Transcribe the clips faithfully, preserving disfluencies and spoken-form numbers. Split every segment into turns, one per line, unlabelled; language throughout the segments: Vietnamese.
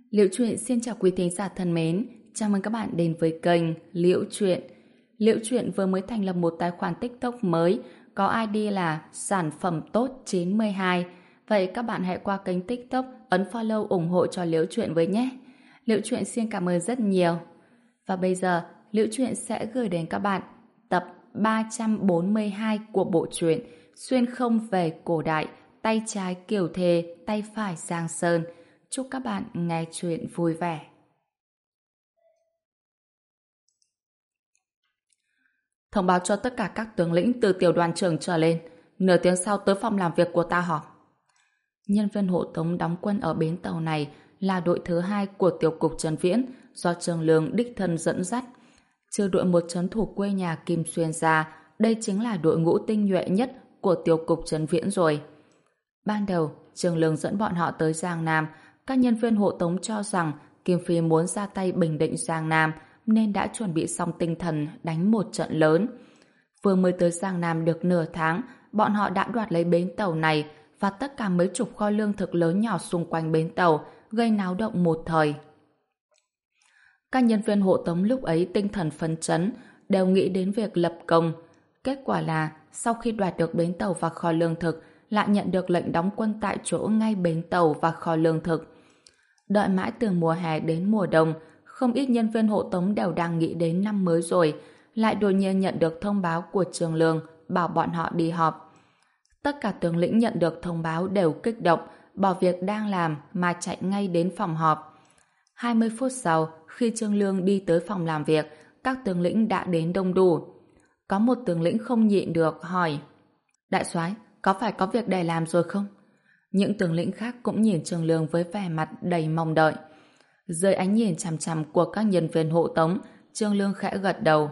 Liễu Chuyện xin chào quý thính giả thân mến, chào mừng các bạn đến với kênh Liễu Chuyện. Liễu Chuyện vừa mới thành lập một tài khoản TikTok mới có i đê là sản phẩm tốt chín mươi hai. Vậy các bạn hãy qua kênh TikTok ấn follow ủng hộ cho Liễu Chuyện với nhé. Liễu Chuyện xin cảm ơn rất nhiều. Và bây giờ, Liễu Chuyện sẽ gửi đến các bạn tập ba trăm bốn mươi hai của bộ truyện Xuyên không về cổ đại, tay trái Kiều Thề, tay phải Giang Sơn. Chúc các bạn nghe chuyện vui vẻ. Thông báo cho tất cả các tướng lĩnh từ tiểu đoàn trưởng trở lên. Nửa tiếng sau tới phòng làm việc của ta họp. Nhân viên hộ tống đóng quân ở bến tàu này là đội thứ hai của tiểu cục Trần Viễn do Trường Lương đích thân dẫn dắt. Trừ đội một trấn thủ quê nhà Kim Xuyên ra, đây chính là đội ngũ tinh nhuệ nhất của tiểu cục Trần Viễn rồi. Ban đầu, Trường Lương dẫn bọn họ tới Giang Nam. Các nhân viên hộ tống cho rằng Kim Phi muốn ra tay bình định Giang Nam nên đã chuẩn bị xong tinh thần đánh một trận lớn. Vừa mới tới Giang Nam được nửa tháng, bọn họ đã đoạt lấy bến tàu này và tất cả mấy chục kho lương thực lớn nhỏ xung quanh bến tàu, gây náo động một thời. Các nhân viên hộ tống lúc ấy tinh thần phấn chấn, đều nghĩ đến việc lập công. Kết quả là sau khi đoạt được bến tàu và kho lương thực, lại nhận được lệnh đóng quân tại chỗ ngay bến tàu và kho lương thực. Đợi mãi từ mùa hè đến mùa đông, không ít nhân viên hộ tống đều đang nghĩ đến năm mới rồi, lại đột nhiên nhận được thông báo của Trường Lương bảo bọn họ đi họp. Tất cả tướng lĩnh nhận được thông báo đều kích động, bỏ việc đang làm mà chạy ngay đến phòng họp. hai mươi phút sau, khi Trường Lương đi tới phòng làm việc, các tướng lĩnh đã đến đông đủ. Có một tướng lĩnh không nhịn được hỏi: Đại soái, có phải có việc để làm rồi không? Những tướng lĩnh khác cũng nhìn Trường Lương với vẻ mặt đầy mong đợi. Dưới ánh nhìn chằm chằm của các nhân viên hộ tống, Trường Lương khẽ gật đầu.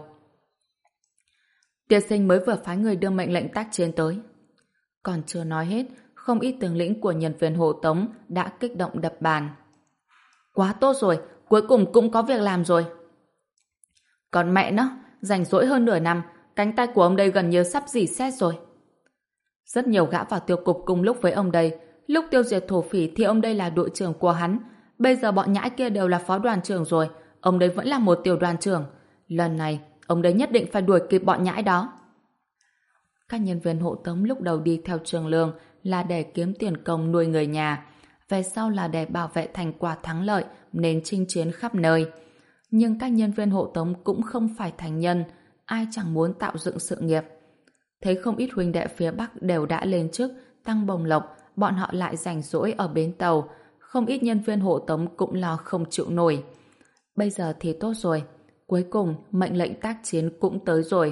Tiên sinh mới vừa phái người đưa mệnh lệnh tác chiến tới. Còn chưa nói hết, không ít tướng lĩnh của nhân viên hộ tống đã kích động đập bàn. Quá tốt rồi, cuối cùng cũng có việc làm rồi. Còn mẹ nó, rảnh rỗi hơn nửa năm, cánh tay của ông đây gần như sắp rỉ sét rồi. Rất nhiều gã vào tiêu cục cùng lúc với ông đây. Lúc tiêu diệt thổ phỉ thì ông đây là đội trưởng của hắn. Bây giờ bọn nhãi kia đều là phó đoàn trưởng rồi. Ông đây vẫn là một tiểu đoàn trưởng. Lần này, ông đây nhất định phải đuổi kịp bọn nhãi đó. Các nhân viên hộ tống lúc đầu đi theo Trường Lương là để kiếm tiền công nuôi người nhà. Về sau là để bảo vệ thành quả thắng lợi nên chinh chiến khắp nơi. Nhưng các nhân viên hộ tống cũng không phải thành nhân. Ai chẳng muốn tạo dựng sự nghiệp. Thấy không ít huynh đệ phía Bắc đều đã lên chức, tăng bổng lộc, bọn họ lại rảnh rỗi ở bến tàu. Không ít nhân viên hộ tống cũng lo không chịu nổi. Bây giờ thì tốt rồi. Cuối cùng, mệnh lệnh tác chiến cũng tới rồi.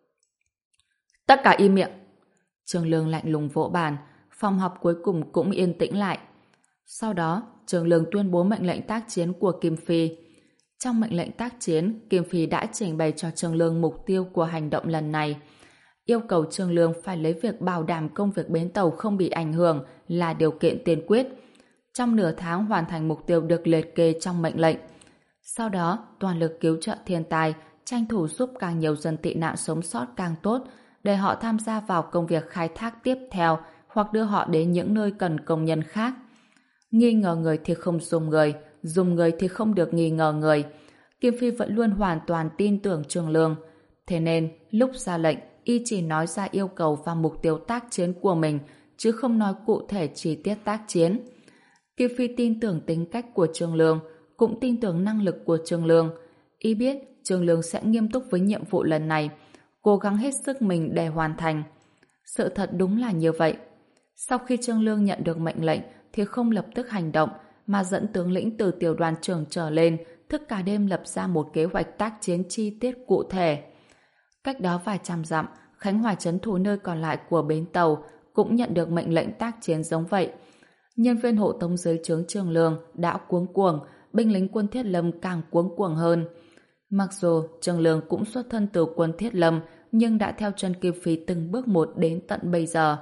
Tất cả im miệng. Trường Lương lạnh lùng vỗ bàn. Phòng họp cuối cùng cũng yên tĩnh lại. Sau đó, Trường Lương tuyên bố mệnh lệnh tác chiến của Kim Phi. Trong mệnh lệnh tác chiến, Kim Phi đã trình bày cho Trường Lương mục tiêu của hành động lần này. Yêu cầu Trường Lương phải lấy việc bảo đảm công việc bến tàu không bị ảnh hưởng là điều kiện tiên quyết. Trong nửa tháng hoàn thành mục tiêu được liệt kê trong mệnh lệnh. Sau đó, toàn lực cứu trợ thiên tai, tranh thủ giúp càng nhiều dân tị nạn sống sót càng tốt, để họ tham gia vào công việc khai thác tiếp theo hoặc đưa họ đến những nơi cần công nhân khác. Nghi ngờ người thì không dùng người, dùng người thì không được nghi ngờ người. Kim Phi vẫn luôn hoàn toàn tin tưởng Trường Lương. Thế nên, lúc ra lệnh, y chỉ nói ra yêu cầu và mục tiêu tác chiến của mình, chứ không nói cụ thể chi tiết tác chiến. Kim Phi tin tưởng tính cách của Trường Lương, cũng tin tưởng năng lực của Trường Lương. Y biết Trường Lương sẽ nghiêm túc với nhiệm vụ lần này, cố gắng hết sức mình để hoàn thành. Sự thật đúng là như vậy. Sau khi Trường Lương nhận được mệnh lệnh thì không lập tức hành động, mà dẫn tướng lĩnh từ tiểu đoàn trưởng trở lên thức cả đêm lập ra một kế hoạch tác chiến chi tiết cụ thể. Cách đó vài trăm dặm, Khánh Hòa trấn thủ nơi còn lại của bến tàu cũng nhận được mệnh lệnh tác chiến giống vậy. Nhân viên hộ tống dưới trướng Trường Lương đã cuống cuồng, binh lính quân Thiết Lâm càng cuống cuồng hơn. Mặc dù Trường Lương cũng xuất thân từ quân Thiết Lâm, nhưng đã theo chân Kim Phi từng bước một đến tận bây giờ.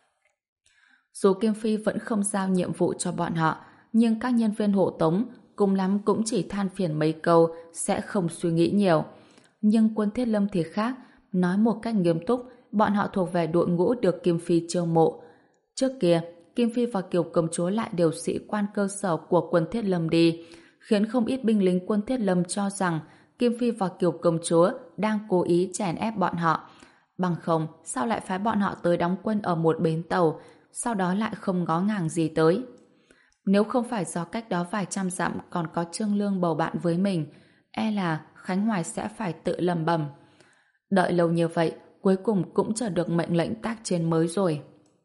Dù Kim Phi vẫn không giao nhiệm vụ cho bọn họ, nhưng các nhân viên hộ tống cùng lắm cũng chỉ than phiền mấy câu, sẽ không suy nghĩ nhiều. Nhưng quân Thiết Lâm thì khác, nói một cách nghiêm túc, bọn họ thuộc về đội ngũ được Kim Phi chiêu mộ. Trước kia, Kim Phi và Kiều Công Chúa lại điều sĩ quan cơ sở của quân Thiết Lâm đi, khiến không ít binh lính quân Thiết Lâm cho rằng Kim Phi và Kiều Công Chúa đang cố ý chèn ép bọn họ. Bằng không, sao lại phái bọn họ tới đóng quân ở một bến tàu, sau đó lại không ngó ngàng gì tới. Nếu không phải do cách đó vài trăm dặm còn có Trương Lương bầu bạn với mình, e là Khánh Hoài sẽ phải tự lầm bầm. Đợi lâu như vậy, cuối cùng cũng chờ được mệnh lệnh tác chiến mới rồi.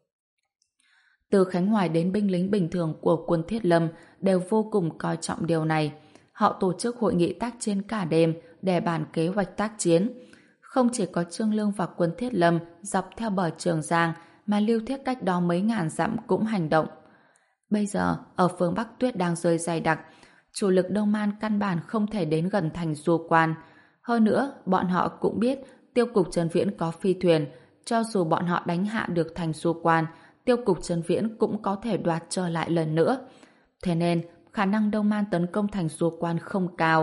Từ Khánh Hoài đến binh lính bình thường của quân Thiết Lâm đều vô cùng coi trọng điều này. Họ tổ chức hội nghị tác chiến cả đêm để bàn kế hoạch tác chiến. Không chỉ có Trương Lương và quân Thiết Lâm dọc theo bờ Trường Giang, mà Lưu Thiết cách đó mấy ngàn dặm cũng hành động. Bây giờ, ở phương Bắc tuyết đang rơi dày đặc, chủ lực Đông Man căn bản không thể đến gần thành Du Quan. Hơn nữa, bọn họ cũng biết Tiêu cục Trần Viễn có phi thuyền, cho dù bọn họ đánh hạ được thành Du Quan, Tiêu cục Trần Viễn cũng có thể đoạt trở lại lần nữa. Thế nên, khả năng Đông Man tấn công thành Du Quan không cao.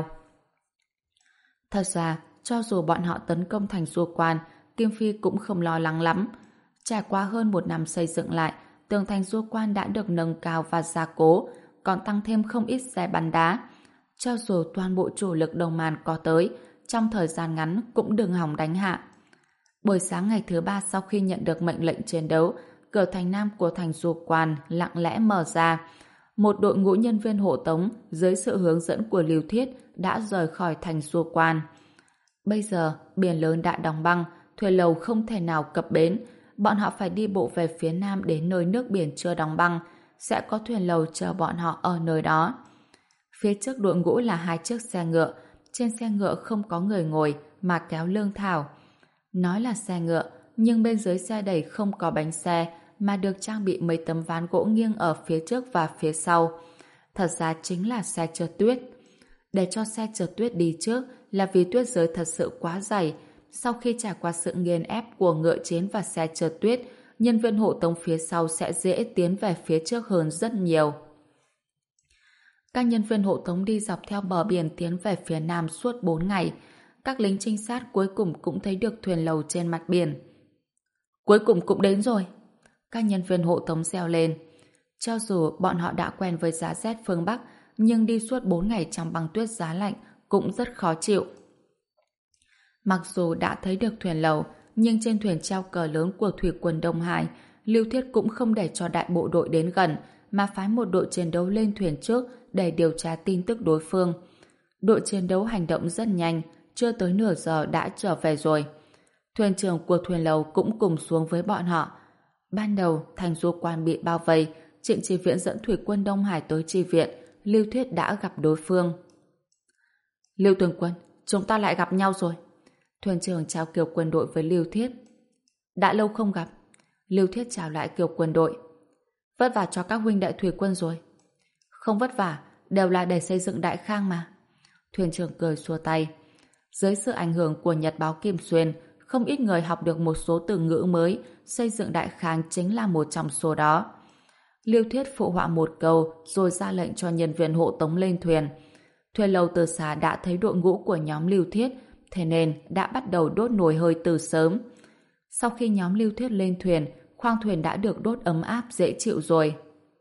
Thật ra, cho dù bọn họ tấn công thành Du Quan, Kim Phi cũng không lo lắng lắm. Trải qua hơn một năm xây dựng lại, tường thành Du Quan đã được nâng cao và gia cố, còn tăng thêm không ít xe bắn đá. Cho dù toàn bộ chủ lực Đông Man có tới, trong thời gian ngắn cũng đừng hòng đánh hạ. Buổi sáng ngày thứ ba sau khi nhận được mệnh lệnh chiến đấu, cửa thành nam của thành Du Quan lặng lẽ mở ra. Một đội ngũ nhân viên hộ tống dưới sự hướng dẫn của Lưu Thiết đã rời khỏi thành Du Quan. Bây giờ, biển lớn đã đóng băng, thuyền lầu không thể nào cập bến. Bọn họ phải đi bộ về phía nam đến nơi nước biển chưa đóng băng. Sẽ có thuyền lầu chờ bọn họ ở nơi đó. Phía trước đội ngũ là hai chiếc xe ngựa. Trên xe ngựa không có người ngồi mà kéo lương thảo. Nói là xe ngựa, nhưng bên dưới xe đẩy không có bánh xe mà được trang bị mấy tấm ván gỗ nghiêng ở phía trước và phía sau. Thật ra chính là xe trượt tuyết. Để cho xe trượt tuyết đi trước là vì tuyết rơi thật sự quá dày. Sau khi trải qua sự nghiền ép của ngựa chiến và xe trượt tuyết, nhân viên hộ tống phía sau sẽ dễ tiến về phía trước hơn rất nhiều. Các nhân viên hộ tống đi dọc theo bờ biển tiến về phía nam suốt bốn ngày. Các lính trinh sát cuối cùng cũng thấy được thuyền lầu trên mặt biển. Cuối cùng cũng đến rồi. Các nhân viên hộ tống reo lên. Cho dù bọn họ đã quen với giá rét phương Bắc, nhưng đi suốt bốn ngày trong băng tuyết giá lạnh cũng rất khó chịu. Mặc dù đã thấy được thuyền lầu, nhưng trên thuyền treo cờ lớn của thủy quân Đông Hải, Lưu Thiết cũng không để cho đại bộ đội đến gần, mà phái một đội chiến đấu lên thuyền trước để điều tra tin tức đối phương. Đội chiến đấu hành động rất nhanh, chưa tới nửa giờ đã trở về rồi. Thuyền trưởng của thuyền lầu cũng cùng xuống với bọn họ. Ban đầu, thành Du Quan bị bao vây, Trịnh Chi Viễn dẫn thủy quân Đông Hải tới chi viện, Lưu Thiết đã gặp đối phương. Lưu tướng quân, chúng ta lại gặp nhau rồi. Thuyền trưởng chào Kiều quân đội với Lưu Thiết. Đã lâu không gặp. Lưu Thiết chào lại Kiều quân đội. Vất vả cho các huynh đệ thủy quân rồi. Không vất vả, đều là để xây dựng Đại Khang mà. Thuyền trưởng cười xua tay. Dưới sự ảnh hưởng của Nhật báo Kim Xuyên, không ít người học được một số từ ngữ mới, xây dựng Đại Khang chính là một trong số đó. Lưu Thiết phụ họa một câu rồi ra lệnh cho nhân viên hộ tống lên thuyền. Thuyền lầu từ xa đã thấy đội ngũ của nhóm Lưu Thiết, thế nên đã bắt đầu đốt nồi hơi từ sớm. Sau khi nhóm Lưu Thiết lên thuyền, khoang thuyền đã được đốt ấm áp dễ chịu rồi.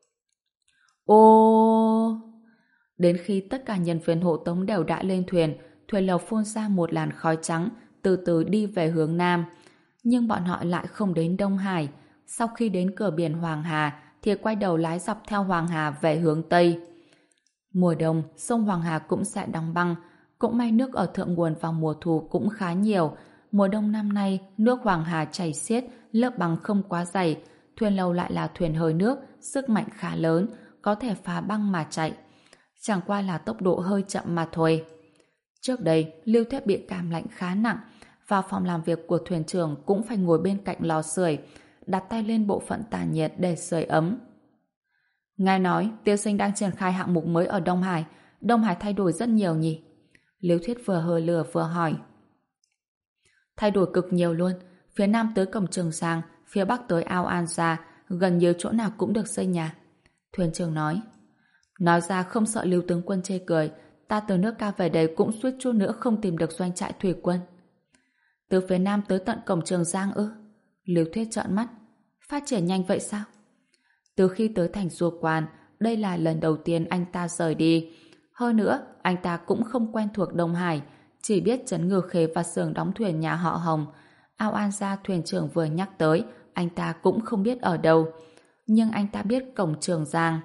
Ô! Đến khi tất cả nhân viên hộ tống đều đã lên thuyền, thuyền lầu phun ra một làn khói trắng, từ từ đi về hướng nam. Nhưng bọn họ lại không đến Đông Hải. Sau khi đến cửa biển Hoàng Hà, thì quay đầu lái dọc theo Hoàng Hà về hướng Tây. Mùa đông, sông Hoàng Hà cũng sẽ đóng băng. Cũng may nước ở thượng nguồn vào mùa thu cũng khá nhiều. Mùa đông năm nay, nước Hoàng Hà chảy xiết, lớp băng không quá dày. Thuyền lầu lại là thuyền hơi nước, sức mạnh khá lớn, có thể phá băng mà chạy. Chẳng qua là tốc độ hơi chậm mà thôi. Trước đây, Lưu Thiết bị cảm lạnh khá nặng. Vào phòng làm việc của thuyền trưởng cũng phải ngồi bên cạnh lò sưởi, đặt tay lên bộ phận tản nhiệt để sưởi ấm. Ngài nói, Tiêu Sinh đang triển khai hạng mục mới ở Đông Hải. Đông Hải thay đổi rất nhiều nhỉ? Lưu Thiết vừa hờ lừa vừa hỏi. Thay đổi cực nhiều luôn. Phía nam tới cổng Trường Giang, phía bắc tới ao An Gia, gần như chỗ nào cũng được xây nhà. Thuyền trưởng nói. Nói ra không sợ Lưu tướng quân chê cười, ta từ nước ca về đây cũng suýt chút nữa không tìm được doanh trại thủy quân. Từ phía nam tới tận cổng Trường Giang ư? Lưu Thiết trợn mắt. Phát triển nhanh vậy sao? Từ khi tới thành Du Quan, đây là lần đầu tiên anh ta rời đi. Hơn nữa, anh ta cũng không quen thuộc Đông Hải, chỉ biết Trấn Ngư Khê và xưởng đóng thuyền nhà họ Hồng. Ao An gia thuyền trưởng vừa nhắc tới, anh ta cũng không biết ở đâu. Nhưng anh ta biết cổng Trường Giang.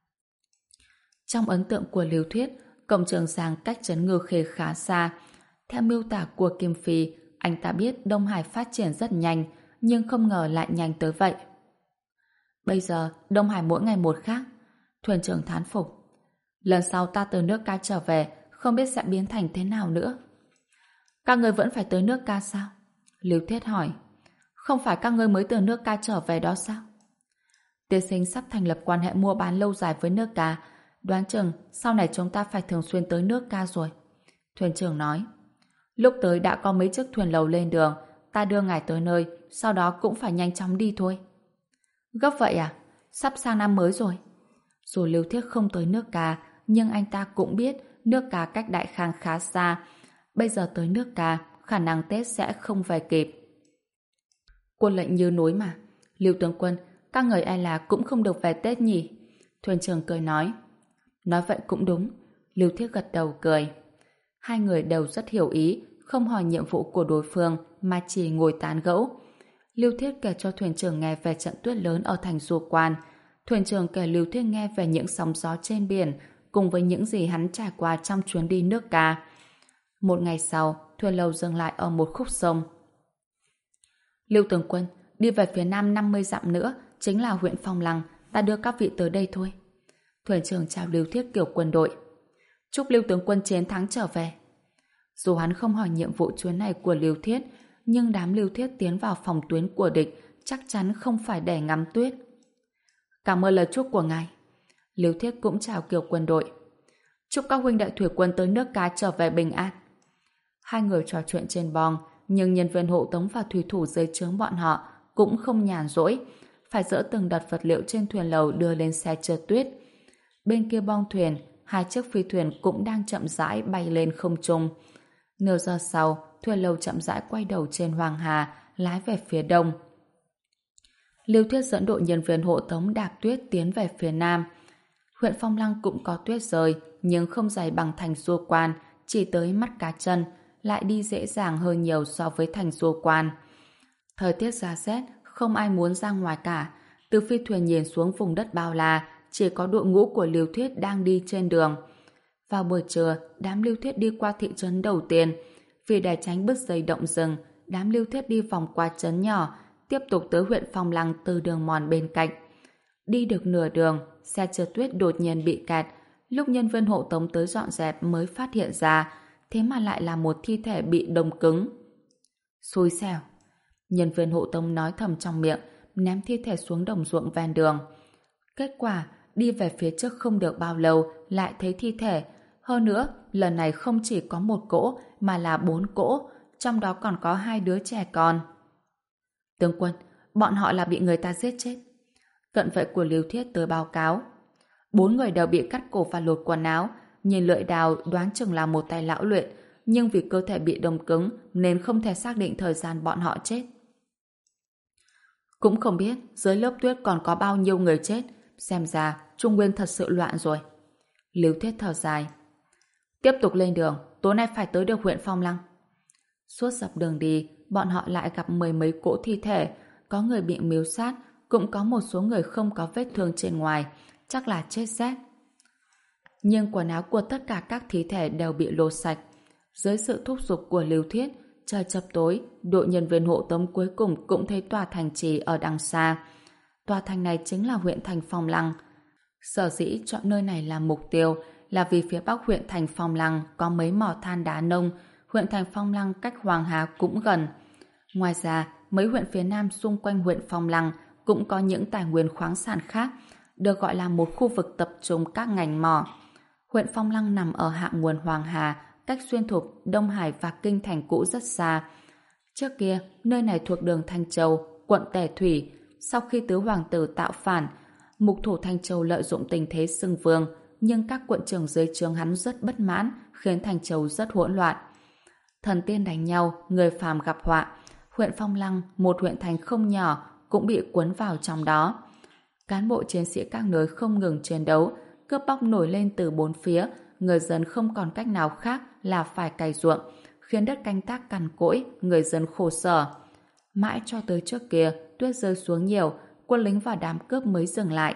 Trong ấn tượng của Lưu Thuyết, cổng Trường Giang cách Trấn Ngư Khê khá xa. Theo miêu tả của Kim Phi, anh ta biết Đông Hải phát triển rất nhanh, nhưng không ngờ lại nhanh tới vậy. Bây giờ, Đông Hải mỗi ngày một khác. Thuyền trưởng thán phục. Lần sau ta từ nước Ca trở về, không biết sẽ biến thành thế nào nữa. Các ngươi vẫn phải tới nước Ca sao? Lưu Thiết hỏi. Không phải các ngươi mới từ nước Ca trở về đó sao? Tiên sinh sắp thành lập quan hệ mua bán lâu dài với nước Ca, đoán chừng sau này chúng ta phải thường xuyên tới nước Ca rồi. Thuyền trưởng nói. Lúc tới đã có mấy chiếc thuyền lầu lên đường, ta đưa ngài tới nơi, sau đó cũng phải nhanh chóng đi thôi. Gấp vậy à? Sắp sang năm mới rồi. Dù Lưu Thiết không tới nước Ca, nhưng anh ta cũng biết nước Ca cách Đại Khang khá xa. Bây giờ tới nước Ca, khả năng Tết sẽ không về kịp. Quân lệnh như núi mà. Lưu tướng quân, các người ai là cũng không được về Tết nhỉ? Thuyền trưởng cười nói. Nói vậy cũng đúng. Lưu Thiết gật đầu cười. Hai người đều rất hiểu ý, không hỏi nhiệm vụ của đối phương mà chỉ ngồi tán gẫu. Lưu Thiết kể cho thuyền trưởng nghe về trận tuyết lớn ở thành Du Quan. Thuyền trưởng kể Lưu Thiết nghe về những sóng gió trên biển cùng với những gì hắn trải qua trong chuyến đi nước Ca. Một ngày sau, thuyền lầu dừng lại ở một khúc sông. Lưu tướng quân, đi về phía nam năm mươi dặm nữa chính là huyện Phong Lăng, ta đưa các vị tới đây thôi. Thuyền trưởng chào Lưu Thiết kiểu quân đội. Chúc Lưu tướng quân chiến thắng trở về. Dù hắn không hỏi nhiệm vụ chuyến này của Lưu Thiết, nhưng đám Lưu Thiết tiến vào phòng tuyến của địch chắc chắn không phải để ngắm tuyết. Cảm ơn lời chúc của ngài. Lưu Thiết cũng chào kiểu quân đội. Chúc các huynh đệ thủy quân tới nước Ca trở về bình an. Hai người trò chuyện trên bong, nhưng nhân viên hộ tống và thủy thủ dưới trướng bọn họ cũng không nhàn rỗi, phải dỡ từng đợt vật liệu trên thuyền lầu đưa lên xe trượt tuyết. Bên kia bong thuyền, hai chiếc phi thuyền cũng đang chậm rãi bay lên không trung. Nửa giờ sau, thuyền lầu chậm rãi quay đầu trên Hoàng Hà, lái về phía đông. Lưu Thiết dẫn đội nhân viên hộ tống đạp tuyết tiến về phía nam. Huyện Phong Lăng cũng có tuyết rơi, nhưng không dày bằng thành Du Quan, chỉ tới mắt cá chân, lại đi dễ dàng hơn nhiều so với thành Du Quan. Thời tiết giá rét, không ai muốn ra ngoài cả. Từ phi thuyền nhìn xuống vùng đất bao la, chỉ có đội ngũ của Lưu Thiết đang đi trên đường. Vào buổi trưa, đám Lưu Thiết đi qua thị trấn đầu tiên. Vì để tránh bứt dây động rừng, đám Lưu Thiết đi vòng qua trấn nhỏ, tiếp tục tới huyện Phong Lăng từ đường mòn bên cạnh. Đi được nửa đường, xe trượt tuyết đột nhiên bị kẹt. Lúc nhân viên hộ tống tới dọn dẹp mới phát hiện ra, thế mà lại là một thi thể bị đông cứng. Xui xẻo. Nhân viên hộ tống nói thầm trong miệng, ném thi thể xuống đồng ruộng ven đường. Kết quả, đi về phía trước không được bao lâu, lại thấy thi thể. Hơn nữa, lần này không chỉ có một cỗ, mà là bốn cỗ, trong đó còn có hai đứa trẻ con. Tướng quân, bọn họ là bị người ta giết chết. Cận vệ của Lưu Thiết tới báo cáo. Bốn người đều bị cắt cổ và lột quần áo, nhìn lưỡi đào đoán chừng là một tay lão luyện, nhưng vì cơ thể bị đông cứng nên không thể xác định thời gian bọn họ chết. Cũng không biết dưới lớp tuyết còn có bao nhiêu người chết, xem ra Trung Nguyên thật sự loạn rồi. Lưu Thiết thở dài. Tiếp tục lên đường, tối nay phải tới được huyện Phong Lăng. Suốt dọc đường đi, bọn họ lại gặp mười mấy cỗ thi thể, có người bị mưu sát, cũng có một số người không có vết thương trên ngoài, chắc là chết rét. Nhưng quần áo của tất cả các thi thể đều bị lột sạch. Dưới sự thúc giục của Lưu Thiết, trời chập tối, đội nhân viên hộ tống cuối cùng cũng thấy tòa thành trì ở đằng xa. Tòa thành này chính là huyện thành Phong Lăng. Sở dĩ chọn nơi này làm mục tiêu là vì phía bắc huyện thành Phong Lăng có mấy mỏ than đá nông, huyện thành Phong Lăng cách Hoàng Hà cũng gần. Ngoài ra, mấy huyện phía nam xung quanh huyện Phong Lăng cũng có những tài nguyên khoáng sản khác, được gọi là một khu vực tập trung các ngành mỏ. Huyện Phong Lăng nằm ở hạ nguồn Hoàng Hà, cách Xuyên Thục, Đông Hải và Kinh Thành cũ rất xa. Trước kia, nơi này thuộc đường Thanh Châu, quận Tề Thủy. Sau khi tứ hoàng tử tạo phản, mục thủ Thanh Châu lợi dụng tình thế xưng vương, nhưng các quận trưởng dưới trướng hắn rất bất mãn, khiến Thanh Châu rất hỗn loạn. Thần tiên đánh nhau, người phàm gặp họa. Huyện Phong Lăng, một huyện thành không nhỏ, cũng bị cuốn vào trong đó. Cán bộ chiến sĩ các nơi không ngừng chiến đấu, cướp bóc nổi lên từ bốn phía, người dân không còn cách nào khác là phải cày ruộng, khiến đất canh tác cằn cỗi, người dân khổ sở. Mãi cho tới trước kia, tuyết rơi xuống nhiều, quân lính và đám cướp mới dừng lại.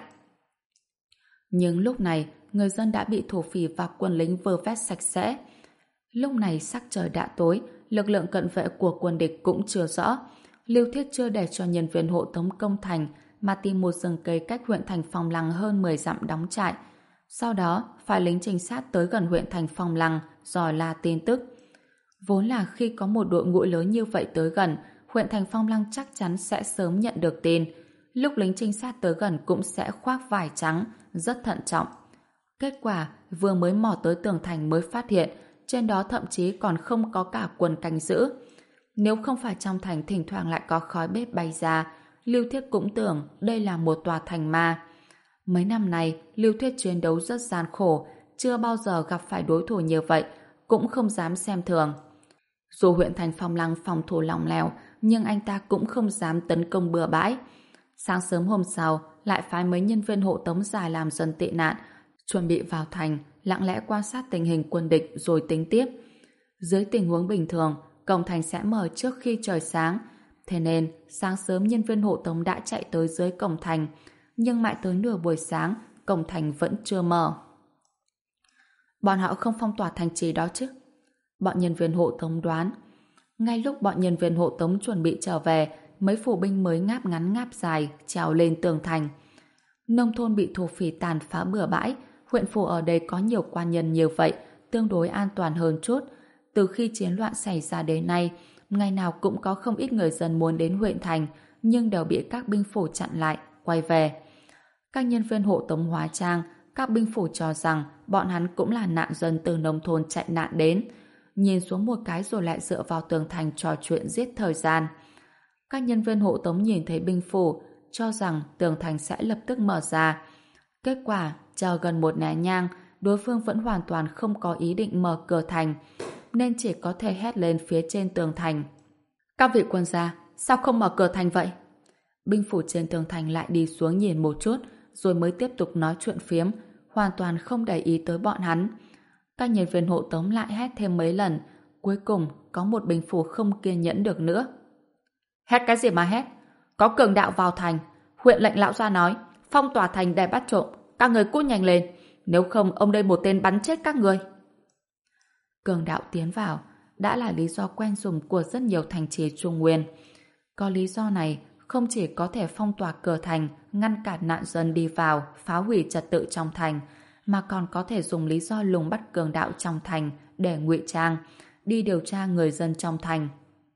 Nhưng lúc này, người dân đã bị thổ phỉ và quân lính vơ vét sạch sẽ. Lúc này sắc trời đã tối, lực lượng cận vệ của quân địch cũng chưa rõ. Lưu Thiết chưa để cho nhân viên hộ tống công thành, mà tìm một rừng cây cách huyện thành Phong Lăng hơn mười dặm đóng trại. Sau đó, phải lính trinh sát tới gần huyện thành Phong Lăng, dò la tin tức. Vốn là khi có một đội ngũ lớn như vậy tới gần, huyện thành Phong Lăng chắc chắn sẽ sớm nhận được tin. Lúc lính trinh sát tới gần cũng sẽ khoác vải trắng, rất thận trọng. Kết quả, vừa mới mò tới tường thành mới phát hiện, trên đó thậm chí còn không có cả quân canh giữ. Nếu không phải trong thành thỉnh thoảng lại có khói bếp bay ra, Lưu Thiết cũng tưởng đây là một tòa thành ma. Mấy năm nay, Lưu Thiết chiến đấu rất gian khổ, chưa bao giờ gặp phải đối thủ như vậy, cũng không dám xem thường. Dù huyện thành Phong Lăng phòng thủ lỏng lẻo, nhưng anh ta cũng không dám tấn công bừa bãi. Sáng sớm hôm sau, lại phái mấy nhân viên hộ tống dài làm dân tị nạn, chuẩn bị vào thành, lặng lẽ quan sát tình hình quân địch rồi tính tiếp. Dưới tình huống bình thường, cổng thành sẽ mở trước khi trời sáng, thế nên sáng sớm nhân viên hộ tống đã chạy tới dưới cổng thành, nhưng mãi tới nửa buổi sáng, cổng thành vẫn chưa mở. Bọn họ không phong tỏa thành trì đó chứ? Bọn nhân viên hộ tống đoán. Ngay lúc bọn nhân viên hộ tống chuẩn bị trở về, mấy phủ binh mới ngáp ngắn ngáp dài trèo lên tường thành. Nông thôn bị thổ phỉ tàn phá bừa bãi, huyện phủ ở đây có nhiều quan nhân như vậy, tương đối an toàn hơn chút. Từ khi chiến loạn xảy ra đến nay, ngày nào cũng có không ít người dân muốn đến huyện thành, nhưng đều bị các binh phủ chặn lại, quay về. Các nhân viên hộ tống hóa trang, các binh phủ cho rằng bọn hắn cũng là nạn dân từ nông thôn chạy nạn đến. Nhìn xuống một cái rồi lại dựa vào tường thành trò chuyện giết thời gian. Các nhân viên hộ tống nhìn thấy binh phủ, cho rằng tường thành sẽ lập tức mở ra. Kết quả, chờ gần một nén nhang, đối phương vẫn hoàn toàn không có ý định mở cửa thành, nên chỉ có thể hét lên phía trên tường thành. Các vị quân gia, sao không mở cửa thành vậy? Binh phủ trên tường thành lại đi xuống nhìn một chút, rồi mới tiếp tục nói chuyện phiếm, hoàn toàn không để ý tới bọn hắn. Các nhân viên hộ tống lại hét thêm mấy lần, cuối cùng có một binh phủ không kiên nhẫn được nữa. Hét cái gì mà hét? Có cường đạo vào thành, huyện lệnh lão gia nói, phong tỏa thành để bắt trộm, các người cút nhanh lên, nếu không ông đây một tên bắn chết các người. Cường đạo tiến vào đã là lý do quen dùng của rất nhiều thành trì Trung Nguyên. Có lý do này, không chỉ có thể phong tỏa cửa thành, ngăn cản nạn dân đi vào, phá hủy trật tự trong thành, mà còn có thể dùng lý do lùng bắt cường đạo trong thành để ngụy trang, đi điều tra người dân trong thành.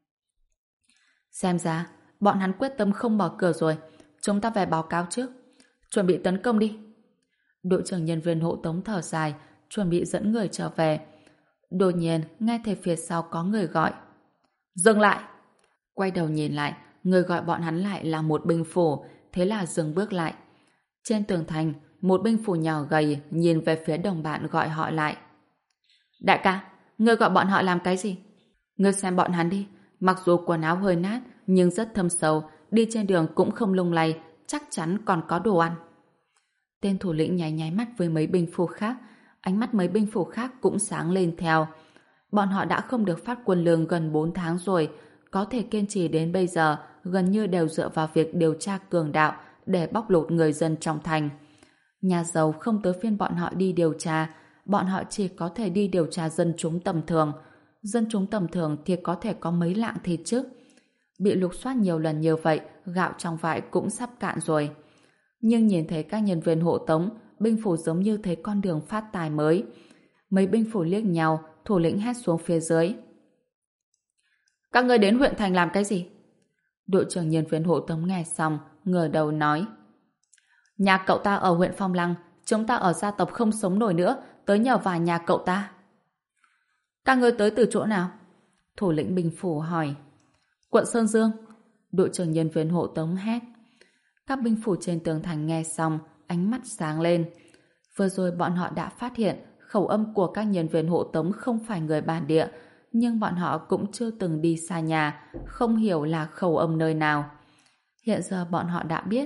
Xem ra, bọn hắn quyết tâm không mở cửa rồi, chúng ta về báo cáo trước. Chuẩn bị tấn công đi. Đội trưởng nhân viên hộ tống thở dài, chuẩn bị dẫn người trở về. Đột nhiên, nghe thấy phía sau có người gọi. Dừng lại! Quay đầu nhìn lại, người gọi bọn hắn lại là một binh phủ, thế là dừng bước lại. Trên tường thành, một binh phủ nhỏ gầy nhìn về phía đồng bạn gọi họ lại. Đại ca, ngươi gọi bọn họ làm cái gì? Ngươi xem bọn hắn đi, mặc dù quần áo hơi nát, nhưng rất thâm sâu, đi trên đường cũng không lung lay, chắc chắn còn có đồ ăn. Tên thủ lĩnh nháy nháy mắt với mấy binh phủ khác, ánh mắt mấy binh phủ khác cũng sáng lên theo. Bọn họ đã không được phát quân lương gần bốn tháng rồi, có thể kiên trì đến bây giờ gần như đều dựa vào việc điều tra cường đạo để bóc lột người dân trong thành. Nhà giàu không tới phiên bọn họ đi điều tra, bọn họ chỉ có thể đi điều tra dân chúng tầm thường. Dân chúng tầm thường thì có thể có mấy lạng thịt chứ. Bị lục soát nhiều lần như vậy, gạo trong vại cũng sắp cạn rồi. Nhưng nhìn thấy các nhân viên hộ tống, binh phủ giống như thấy con đường phát tài mới. Mấy binh phủ liếc nhau, thủ lĩnh hét xuống phía dưới. Các ngươi đến huyện thành làm cái gì? Đội trưởng nhân viên hộ tống nghe xong, ngửa đầu nói. Nhà cậu ta ở huyện Phong Lăng, chúng ta ở gia tộc không sống nổi nữa, tới nhờ vả nhà cậu ta. Các ngươi tới từ chỗ nào? Thủ lĩnh binh phủ hỏi. Quận Sơn Dương. Đội trưởng nhân viên hộ tống hét. Các binh phủ trên tường thành nghe xong, ánh mắt sáng lên. Vừa rồi bọn họ đã phát hiện khẩu âm của các nhân viên hộ tống không phải người bản địa, nhưng bọn họ cũng chưa từng đi xa nhà, không hiểu là khẩu âm nơi nào. Hiện giờ bọn họ đã biết,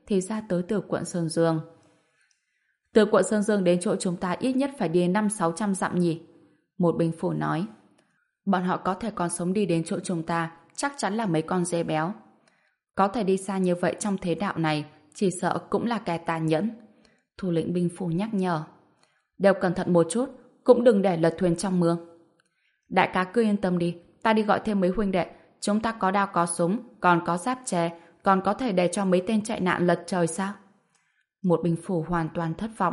thì ra tới từ quận Sơn Dương. Từ quận Sơn Dương đến chỗ chúng ta ít nhất phải đi năm sáu trăm dặm nhỉ? Một binh phủ nói. Bọn họ có thể còn sống đi đến chỗ chúng ta, chắc chắn là mấy con dê béo. Có thể đi xa như vậy trong thế đạo này, chỉ sợ cũng là kẻ tàn nhẫn. Thủ lĩnh binh phủ nhắc nhở. Đều cẩn thận một chút, cũng đừng để lật thuyền trong mương. Đại ca cứ yên tâm đi, ta đi gọi thêm mấy huynh đệ. Chúng ta có đao có súng, còn có giáp tre, còn có thể để cho mấy tên chạy nạn lật trời sao? Một binh phủ hoàn toàn thất vọng.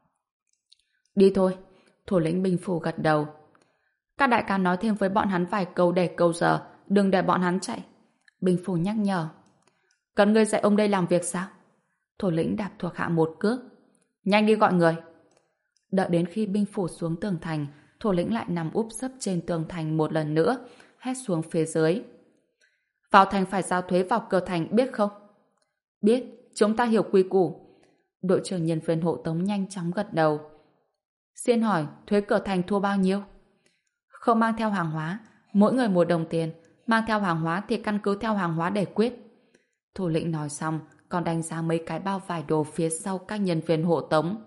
Đi thôi, thủ lĩnh binh phủ gật đầu. Các đại ca nói thêm với bọn hắn vài câu để câu giờ, đừng để bọn hắn chạy. Binh phủ nhắc nhở. Cần ngươi dạy ông đây làm việc sao? Thủ lĩnh đạp thuộc hạ một cước. Nhanh đi gọi người. Đợi đến khi binh phủ xuống tường thành, thủ lĩnh lại nằm úp sấp trên tường thành một lần nữa, hét xuống phía dưới. Vào thành phải giao thuế vào cửa thành, biết không? Biết, chúng ta hiểu quy củ. Đội trưởng nhân viên hộ tống nhanh chóng gật đầu. Xin hỏi, thuế cửa thành thu bao nhiêu? Không mang theo hàng hóa, mỗi người một đồng tiền. Mang theo hàng hóa thì căn cứ theo hàng hóa để quyết. Thủ lĩnh nói xong, còn đánh giá mấy cái bao vải đồ phía sau các nhân viên hộ tống.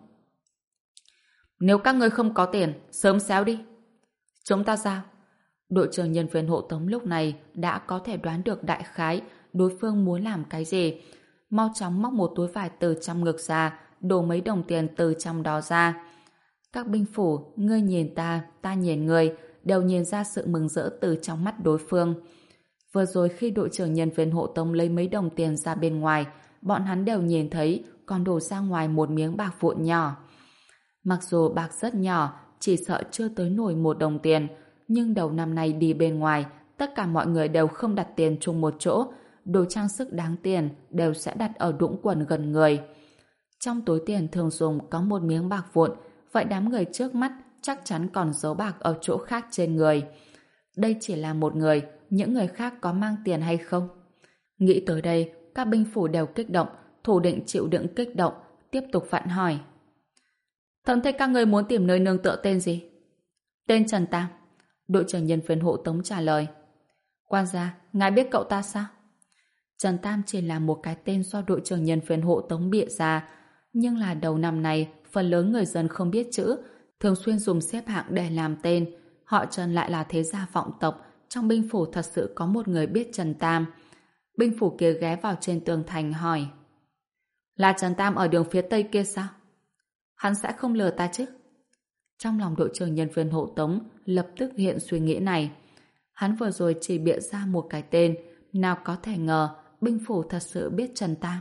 Nếu các ngươi không có tiền, sớm xéo đi. Chúng ta sao? Đội trưởng nhân viên hộ tống lúc này đã có thể đoán được đại khái đối phương muốn làm cái gì. Mau chóng móc một túi vải từ trong ngực ra, đổ mấy đồng tiền từ trong đó ra. Các binh phủ, ngươi nhìn ta, ta nhìn ngươi, đều nhìn ra sự mừng rỡ từ trong mắt đối phương. Vừa rồi khi đội trưởng nhân viên hộ tống lấy mấy đồng tiền ra bên ngoài, bọn hắn đều nhìn thấy còn đổ ra ngoài một miếng bạc vụn nhỏ. Mặc dù bạc rất nhỏ, chỉ sợ chưa tới nổi một đồng tiền, nhưng đầu năm nay đi bên ngoài, tất cả mọi người đều không đặt tiền chung một chỗ, đồ trang sức đáng tiền đều sẽ đặt ở đũng quần gần người. Trong túi tiền thường dùng có một miếng bạc vụn, vậy đám người trước mắt chắc chắn còn giấu bạc ở chỗ khác trên người. Đây chỉ là một người, những người khác có mang tiền hay không? Nghĩ tới đây, các binh phủ đều kích động, thủ định chịu đựng kích động, tiếp tục vặn hỏi. Thầm thế các người muốn tìm nơi nương tựa tên gì? Tên Trần Tam. Đội trưởng nhân viên hộ tống trả lời. Quan gia, ngài biết cậu ta sao? Trần Tam chỉ là một cái tên do đội trưởng nhân viên hộ tống bịa ra, nhưng là đầu năm này phần lớn người dân không biết chữ, thường xuyên dùng xếp hạng để làm tên. Họ Trần lại là thế gia vọng tộc, trong binh phủ thật sự có một người biết Trần Tam. Binh phủ kia ghé vào trên tường thành hỏi. Là Trần Tam ở đường phía tây kia sao? Hắn sẽ không lừa ta chứ? Trong lòng đội trưởng nhân viên hộ tống lập tức hiện suy nghĩ này. Hắn vừa rồi chỉ bịa ra một cái tên, nào có thể ngờ binh phủ thật sự biết Trần Tam.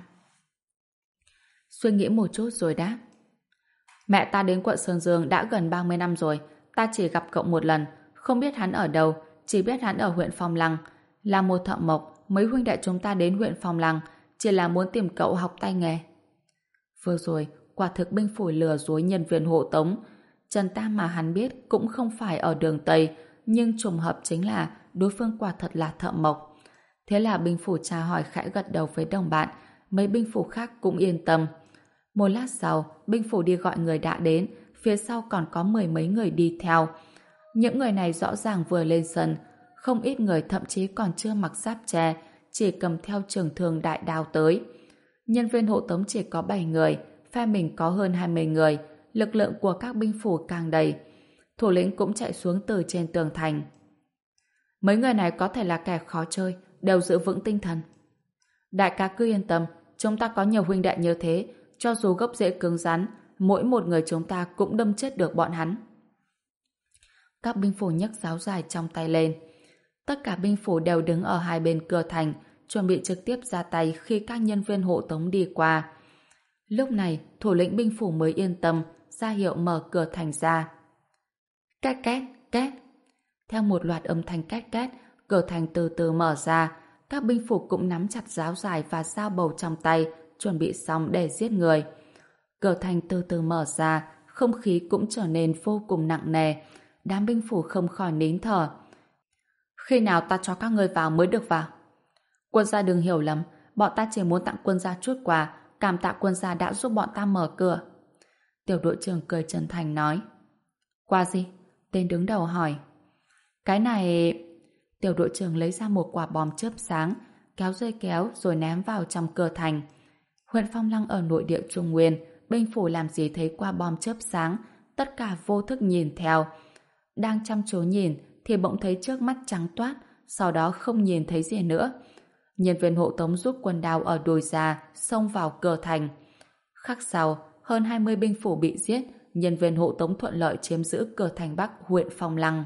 Suy nghĩ một chút rồi đáp. Mẹ ta đến quận Sơn Dương đã gần ba mươi năm rồi, ta chỉ gặp cậu một lần, không biết hắn ở đâu, chỉ biết hắn ở huyện Phong Lăng. Là một thợ mộc, mấy huynh đệ chúng ta đến huyện Phong Lăng, chỉ là muốn tìm cậu học tay nghề. Vừa rồi, quả thực binh phủ lừa dối nhân viên hộ tống. Trần Tam mà hắn biết cũng không phải ở đường Tây, nhưng trùng hợp chính là đối phương quả thật là thợ mộc. Thế là binh phủ tra hỏi khẽ gật đầu với đồng bạn, mấy binh phủ khác cũng yên tâm. Một lát sau, binh phủ đi gọi người đã đến, phía sau còn có mười mấy người đi theo. Những người này rõ ràng vừa lên sân, không ít người thậm chí còn chưa mặc giáp tre, chỉ cầm theo trường thương đại đao tới. Nhân viên hộ tống chỉ có bảy người, phe mình có hơn hai mươi người, lực lượng của các binh phủ càng đầy. Thủ lĩnh cũng chạy xuống từ trên tường thành. Mấy người này có thể là kẻ khó chơi, đều giữ vững tinh thần. Đại ca cứ yên tâm, chúng ta có nhiều huynh đệ như thế, cho dù gốc rễ cứng rắn, mỗi một người chúng ta cũng đâm chết được bọn hắn. Các binh phủ nhấc giáo dài trong tay lên. Tất cả binh phủ đều đứng ở hai bên cửa thành, chuẩn bị trực tiếp ra tay khi các nhân viên hộ tống đi qua. Lúc này, thủ lĩnh binh phủ mới yên tâm, ra hiệu mở cửa thành ra. Két két, két. Theo một loạt âm thanh két két, cửa thành từ từ mở ra. Các binh phủ cũng nắm chặt giáo dài và dao bầu trong tay, chuẩn bị xong để giết người. Cửa thành từ từ mở ra, không khí cũng trở nên vô cùng nặng nề. Đám binh phủ không khỏi nín thở. Khi nào ta cho các ngươi vào mới được vào? Quân gia đừng hiểu lầm, bọn ta chỉ muốn tặng quân gia chút quà, cảm tạ quân gia đã giúp bọn ta mở cửa. Tiểu đội trưởng cười chân thành nói. Quà gì? Tên đứng đầu hỏi. Cái này... Tiểu đội trưởng lấy ra một quả bom chớp sáng, kéo dây kéo rồi ném vào trong cửa thành. Huyện Phong Lăng ở nội địa Trung Nguyên, binh phủ làm gì thấy qua bom chớp sáng, tất cả vô thức nhìn theo. Đang chăm chú nhìn thì bỗng thấy trước mắt trắng toát, sau đó không nhìn thấy gì nữa. Nhân viên hộ tống rút quân đao ở đồi già xông vào cửa thành. Khắc sau, hơn hai mươi binh phủ bị giết, nhân viên hộ tống thuận lợi chiếm giữ cửa thành Bắc huyện Phong Lăng.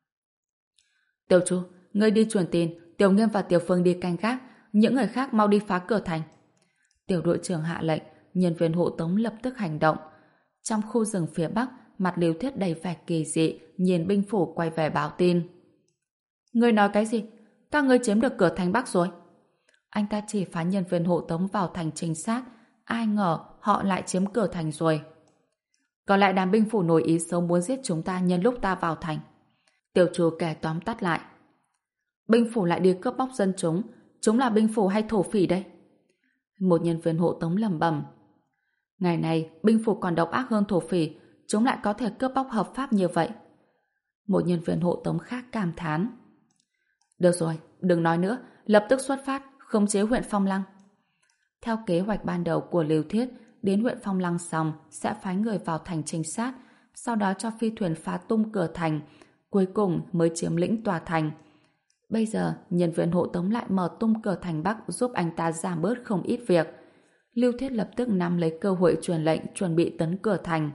Tiểu Chu, ngươi đi truyền tin, Tiểu Nghiêm và Tiểu Phương đi canh gác, những người khác mau đi phá cửa thành. Tiểu đội trưởng hạ lệnh, nhân viên hộ tống lập tức hành động. Trong khu rừng phía Bắc, mặt Liêu Thiết đầy vẻ kỳ dị, nhìn binh phủ quay về báo tin. Ngươi nói cái gì? Các ngươi chiếm được cửa thành Bắc rồi. Anh ta chỉ phái nhân viên hộ tống vào thành trinh sát, ai ngờ họ lại chiếm cửa thành rồi. Còn lại đám binh phủ nổi ý xấu muốn giết chúng ta nhân lúc ta vào thành. Tiểu Chu kể tóm tắt lại. Binh phủ lại đi cướp bóc dân chúng, chúng là binh phủ hay thổ phỉ đây? Một nhân viên hộ tống lẩm bẩm. Ngày này, binh phủ còn độc ác hơn thổ phỉ, chúng lại có thể cướp bóc hợp pháp như vậy. Một nhân viên hộ tống khác cảm thán. Được rồi, đừng nói nữa, lập tức xuất phát, khống chế huyện Phong Lăng. Theo kế hoạch ban đầu của Liêu Thiết, đến huyện Phong Lăng xong sẽ phái người vào thành trinh sát, sau đó cho phi thuyền phá tung cửa thành, cuối cùng mới chiếm lĩnh tòa thành. Bây giờ, nhân viên hộ tống lại mở tung cửa thành Bắc giúp anh ta giảm bớt không ít việc. Liêu Thiết lập tức nắm lấy cơ hội truyền lệnh chuẩn bị tấn cửa thành.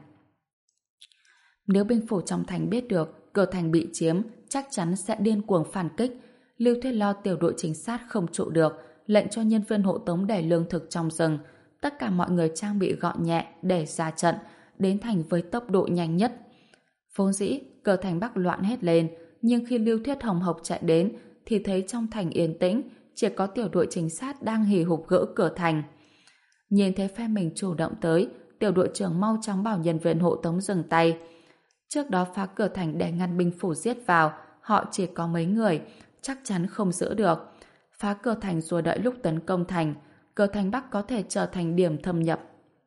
Nếu binh phủ trong thành biết được cửa thành bị chiếm, chắc chắn sẽ điên cuồng phản kích. Liêu Thiết lo tiểu đội trinh sát không trụ được, lệnh cho nhân viên hộ tống để lương thực trong rừng. Tất cả mọi người trang bị gọn nhẹ để ra trận, đến thành với tốc độ nhanh nhất. Vốn dĩ, cửa thành Bắc loạn hết lên, nhưng khi Liêu Thiết hồng hộc chạy đến, thì thấy trong thành yên tĩnh, chỉ có tiểu đội trinh sát đang hì hục gỡ cửa thành. Nhìn thấy phe mình chủ động tới, tiểu đội trưởng mau chóng bảo nhân viên hộ tống dừng tay. Trước đó phá cửa thành để ngăn binh phủ giết vào, họ chỉ có mấy người, chắc chắn không giữ được. Phá cửa thành rồi đợi lúc tấn công thành, cửa thành Bắc có thể trở thành điểm thâm nhập.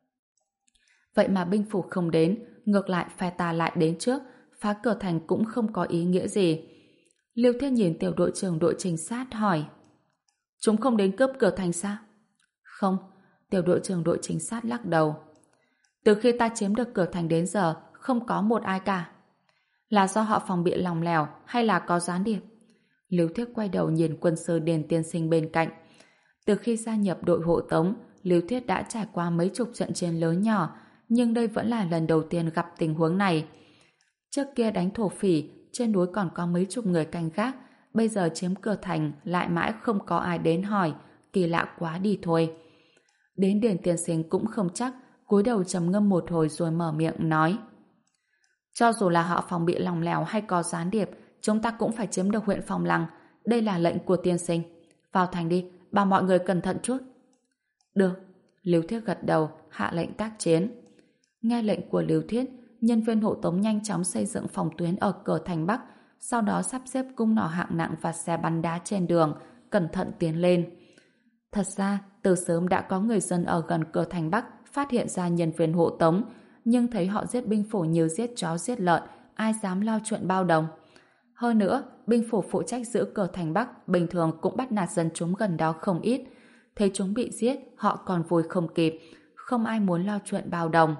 Vậy mà binh phủ không đến, ngược lại phe ta lại đến trước, phá cửa thành cũng không có ý nghĩa gì. Liêu Thiết nhìn tiểu đội trưởng đội trinh sát hỏi. Chúng không đến cướp cửa thành sao? Không, tiểu đội trưởng đội trinh sát lắc đầu. Từ khi ta chiếm được cửa thành đến giờ, không có một ai cả. Là do họ phòng bị lòng lẻo hay là có gián điệp? Liêu Thiết quay đầu nhìn quân sư Điền tiên sinh bên cạnh. Từ khi gia nhập đội hộ tống, Liêu Thiết đã trải qua mấy chục trận chiến lớn nhỏ, nhưng đây vẫn là lần đầu tiên gặp tình huống này. Trước kia đánh thổ phỉ, trên núi còn có mấy chục người canh gác, bây giờ chiếm cửa thành lại mãi không có ai đến hỏi, kỳ lạ quá đi thôi. Đến Điền tiên sinh cũng không chắc, cúi đầu trầm ngâm một hồi rồi mở miệng nói. Cho dù là họ phòng bị lòng lẻo hay có gián điệp, chúng ta cũng phải chiếm được huyện Phong Lăng. Đây là lệnh của tiên sinh. Vào thành đi, bảo mọi người cẩn thận chút. Được. Liêu Thiết gật đầu, hạ lệnh tác chiến. Nghe lệnh của Liêu Thiết, nhân viên hộ tống nhanh chóng xây dựng phòng tuyến ở cửa thành Bắc, sau đó sắp xếp cung nỏ hạng nặng và xe bắn đá trên đường, cẩn thận tiến lên. Thật ra, từ sớm đã có người dân ở gần cửa thành Bắc phát hiện ra nhân viên hộ tống, nhưng thấy họ giết binh phủ như giết chó giết lợn, ai dám lao chuyện bao đồng. Hơn nữa, binh phủ phụ trách giữ cửa thành Bắc bình thường cũng bắt nạt dân chúng gần đó không ít. Thấy chúng bị giết, họ còn vui không kịp, không ai muốn lo chuyện bao đồng.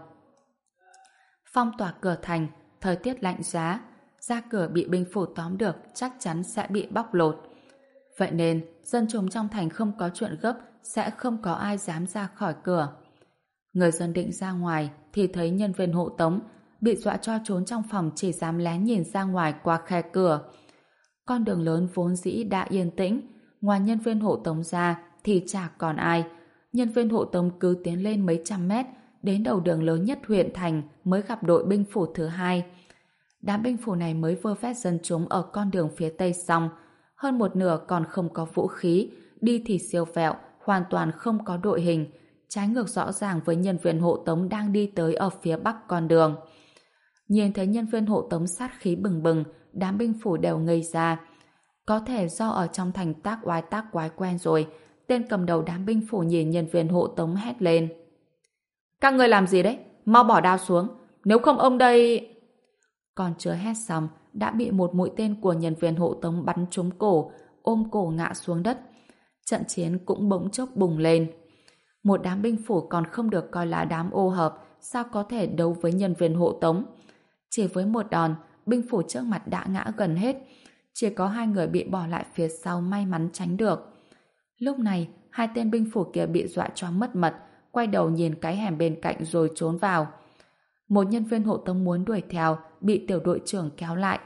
Phong tỏa cửa thành, thời tiết lạnh giá, ra cửa bị binh phủ tóm được chắc chắn sẽ bị bóc lột. Vậy nên, dân chúng trong thành không có chuyện gấp, sẽ không có ai dám ra khỏi cửa. Người dân định ra ngoài thì thấy nhân viên hộ tống bị dọa cho trốn trong phòng, chỉ dám lén nhìn ra ngoài qua khe cửa. Con đường lớn vốn dĩ đã yên tĩnh, ngoài nhân viên hộ tống ra thì chả còn ai. Nhân viên hộ tống cứ tiến lên mấy trăm mét, đến đầu đường lớn nhất huyện thành mới gặp đội binh phủ thứ hai. Đám binh phủ này mới vơ vét dân chúng ở con đường phía tây xong, hơn một nửa còn không có vũ khí, đi thì siêu vẹo, hoàn toàn không có đội hình, trái ngược rõ ràng với nhân viên hộ tống đang đi tới ở phía bắc con đường. Nhìn thấy nhân viên hộ tống sát khí bừng bừng, đám binh phủ đều ngây ra. Có thể do ở trong thành tác oai tác quái quen rồi, tên cầm đầu đám binh phủ nhìn nhân viên hộ tống hét lên. Các người làm gì đấy? Mau bỏ đao xuống, nếu không ông đây... Còn chưa hét xong, đã bị một mũi tên của nhân viên hộ tống bắn trúng cổ, ôm cổ ngã xuống đất. Trận chiến cũng bỗng chốc bùng lên. Một đám binh phủ còn không được coi là đám ô hợp, sao có thể đấu với nhân viên hộ tống. Chỉ với một đòn, binh phủ trước mặt đã ngã gần hết. Chỉ có hai người bị bỏ lại phía sau may mắn tránh được. Lúc này, hai tên binh phủ kia bị dọa cho mất mật, quay đầu nhìn cái hẻm bên cạnh rồi trốn vào. Một nhân viên hộ tống muốn đuổi theo, bị tiểu đội trưởng kéo lại.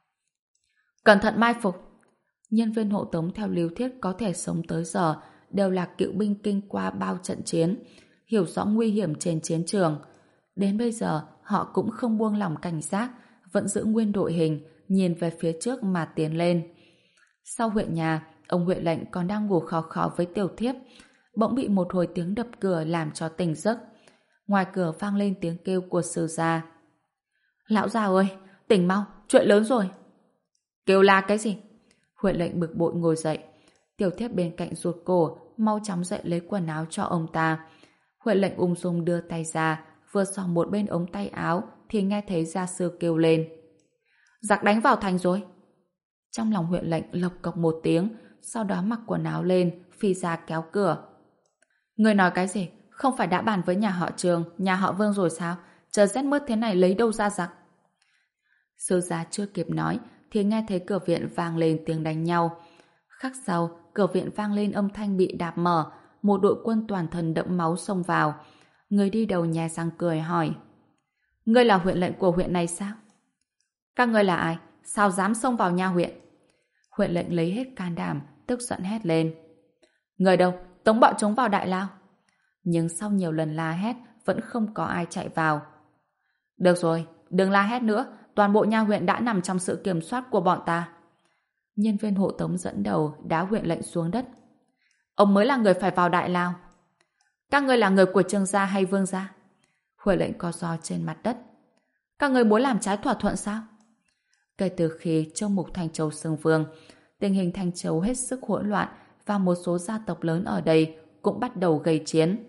Cẩn thận mai phục! Nhân viên hộ tống theo lưu thiết có thể sống tới giờ đều là cựu binh kinh qua bao trận chiến, hiểu rõ nguy hiểm trên chiến trường. Đến bây giờ, họ cũng không buông lỏng cảnh giác, vẫn giữ nguyên đội hình, nhìn về phía trước mà tiến lên. Sau huyện nhà, ông huyện lệnh còn đang ngủ khò khò với tiểu thiếp, bỗng bị một hồi tiếng đập cửa làm cho tỉnh giấc. Ngoài cửa vang lên tiếng kêu của sư gia. Lão già ơi, tỉnh mau, chuyện lớn rồi. Kêu la cái gì? Huyện lệnh bực bội ngồi dậy. Tiểu thiếp bên cạnh rụt cổ, mau chóng dậy lấy quần áo cho ông ta. Huyện lệnh ung dung đưa tay ra, vừa xỏ một bên ống tay áo thì nghe thấy gia sư kêu lên. Giặc đánh vào thành rồi. Trong lòng huyện lệnh lộc cộc một tiếng, sau đó mặc quần áo lên, phi ra kéo cửa. Người nói cái gì? Không phải đã bàn với nhà họ Trường, nhà họ Vương rồi sao? Trời rét mướt thế này lấy đâu ra giặc? Sư gia chưa kịp nói thì nghe thấy cửa viện vang lên tiếng đánh nhau. Khắc sau, cửa viện vang lên âm thanh bị đạp mở, một đội quân toàn thân đẫm máu xông vào. Người đi đầu nhè răng cười hỏi. Ngươi là huyện lệnh của huyện này sao? Các ngươi là ai? Sao dám xông vào nha huyện? Huyện lệnh lấy hết can đảm, tức giận hét lên. Người đâu? Tống bọn chúng vào đại lao. Nhưng sau nhiều lần la hét, vẫn không có ai chạy vào. Được rồi, đừng la hét nữa, toàn bộ nha huyện đã nằm trong sự kiểm soát của bọn ta. Nhân viên hộ tống dẫn đầu đá huyện lệnh xuống đất. Ông mới là người phải vào đại lao. Các ngươi là người của Trương gia hay Vương gia? Huyện lệnh co ro trên mặt đất. Các ngươi muốn làm trái thỏa thuận sao? Kể từ khi Châu Mục Thanh Châu xưng vương, tình hình Thanh Châu hết sức hỗn loạn và một số gia tộc lớn ở đây cũng bắt đầu gây chiến.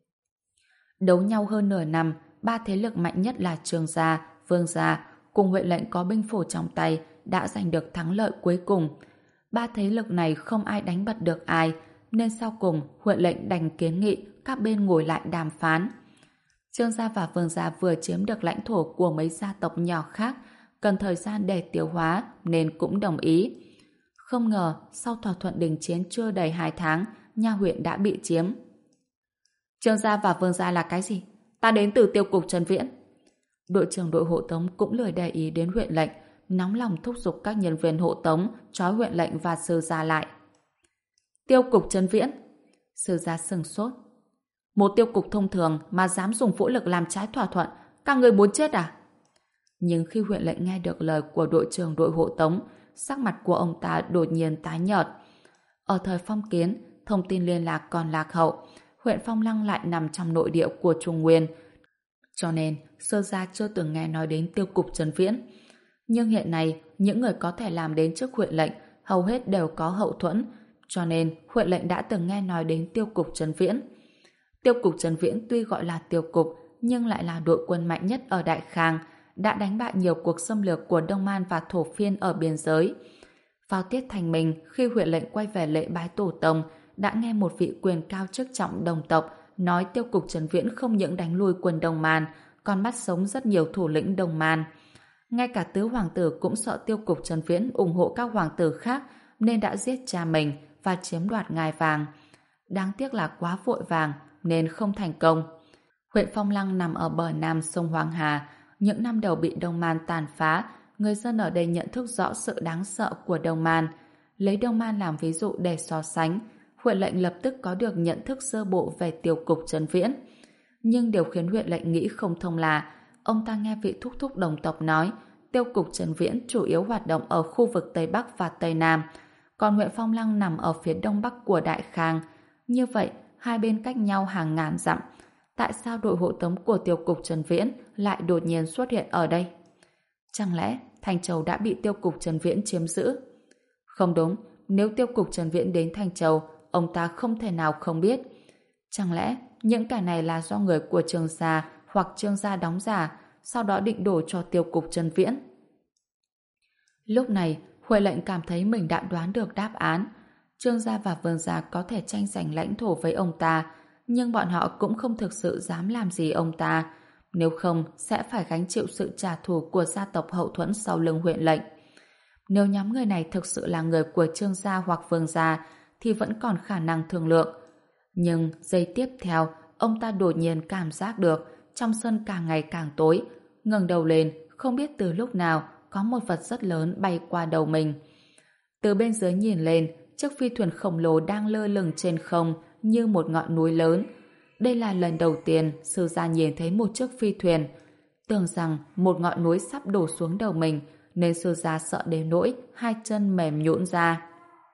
Đấu nhau hơn nửa năm, ba thế lực mạnh nhất là Trương gia, Vương gia cùng huyện lệnh có binh phủ trong tay đã giành được thắng lợi cuối cùng. Ba thế lực này không ai đánh bật được ai, nên sau cùng huyện lệnh đành kiến nghị các bên ngồi lại đàm phán. Trương gia và Vương gia vừa chiếm được lãnh thổ của mấy gia tộc nhỏ khác, cần thời gian để tiêu hóa nên cũng đồng ý. Không ngờ sau thỏa thuận đình chiến chưa đầy hai tháng, nha huyện đã bị chiếm. Trương gia và Vương gia là cái gì? Ta đến từ tiêu cục Trần Viễn. Đội trưởng đội hộ tống cũng lười để ý đến huyện lệnh, nóng lòng thúc giục các nhân viên hộ tống trói huyện lệnh và sư gia lại. Tiêu cục Trần Viễn? Sư gia sừng sốt. Một tiêu cục thông thường mà dám dùng vũ lực làm trái thỏa thuận, các người muốn chết à? Nhưng khi huyện lệnh nghe được lời của đội trưởng đội hộ tống, sắc mặt của ông ta đột nhiên tái nhợt. Ở thời phong kiến, thông tin liên lạc còn lạc hậu, huyện Phong Lăng lại nằm trong nội địa của Trung Nguyên, cho nên Sơ gia chưa từng nghe nói đến tiêu cục Trần Viễn. Nhưng hiện nay, những người có thể làm đến trước huyện lệnh hầu hết đều có hậu thuẫn, cho nên huyện lệnh đã từng nghe nói đến tiêu cục Trần Viễn. Tiêu cục Trần Viễn tuy gọi là tiêu cục, nhưng lại là đội quân mạnh nhất ở Đại Khang, đã đánh bại nhiều cuộc xâm lược của Đông Man và Thổ Phiên ở biên giới. Vào tiết thành mình, khi huyện lệnh quay về lễ bái tổ tông, đã nghe một vị quyền cao chức trọng đồng tộc nói tiêu cục Trần Viễn không những đánh lui quân Đông Man, còn bắt sống rất nhiều thủ lĩnh Đông Man. Ngay cả tứ hoàng tử cũng sợ tiêu cục Trần Viễn ủng hộ các hoàng tử khác nên đã giết cha mình và chiếm đoạt ngai vàng. Đáng tiếc là quá vội vàng nên không thành công. Huyện Phong Lăng nằm ở bờ nam sông Hoàng Hà. Những năm đầu bị Đông Man tàn phá, người dân ở đây nhận thức rõ sự đáng sợ của Đông Man. Lấy Đông Man làm ví dụ để so sánh, huyện lệnh lập tức có được nhận thức sơ bộ về tiêu cục Trần Viễn. Nhưng điều khiến huyện lệnh nghĩ không thông là ông ta nghe vị thúc thúc đồng tộc nói tiêu cục Trần Viễn chủ yếu hoạt động ở khu vực Tây Bắc và Tây Nam, còn huyện Phong Lăng nằm ở phía Đông Bắc của Đại Khang. Như vậy, hai bên cách nhau hàng ngàn dặm. Tại sao đội hộ tống của tiêu cục Trần Viễn lại đột nhiên xuất hiện ở đây? Chẳng lẽ Thanh Châu đã bị tiêu cục Trần Viễn chiếm giữ? Không đúng, nếu tiêu cục Trần Viễn đến Thanh Châu, ông ta không thể nào không biết. Chẳng lẽ những kẻ này là do người của Trương gia hoặc Trương gia đóng giả, sau đó định đổ cho tiêu cục Trần Viễn? Lúc này, Huệ lệnh cảm thấy mình đã đoán được đáp án. Trương gia và Vương gia có thể tranh giành lãnh thổ với ông ta, nhưng bọn họ cũng không thực sự dám làm gì ông ta, nếu không sẽ phải gánh chịu sự trả thù của gia tộc hậu thuẫn sau lưng huyện lệnh. Nếu nhóm người này thực sự là người của Trương gia hoặc Vương gia thì vẫn còn khả năng thương lượng. Nhưng giây tiếp theo, ông ta đột nhiên cảm giác được trong sân càng ngày càng tối, ngẩng đầu lên, không biết từ lúc nào có một vật rất lớn bay qua đầu mình. Từ bên dưới nhìn lên, chiếc phi thuyền khổng lồ đang lơ lửng trên không như một ngọn núi lớn. Đây là lần đầu tiên sư gia nhìn thấy một chiếc phi thuyền. Tưởng rằng một ngọn núi sắp đổ xuống đầu mình, nên sư gia sợ đến nỗi hai chân mềm nhũn ra.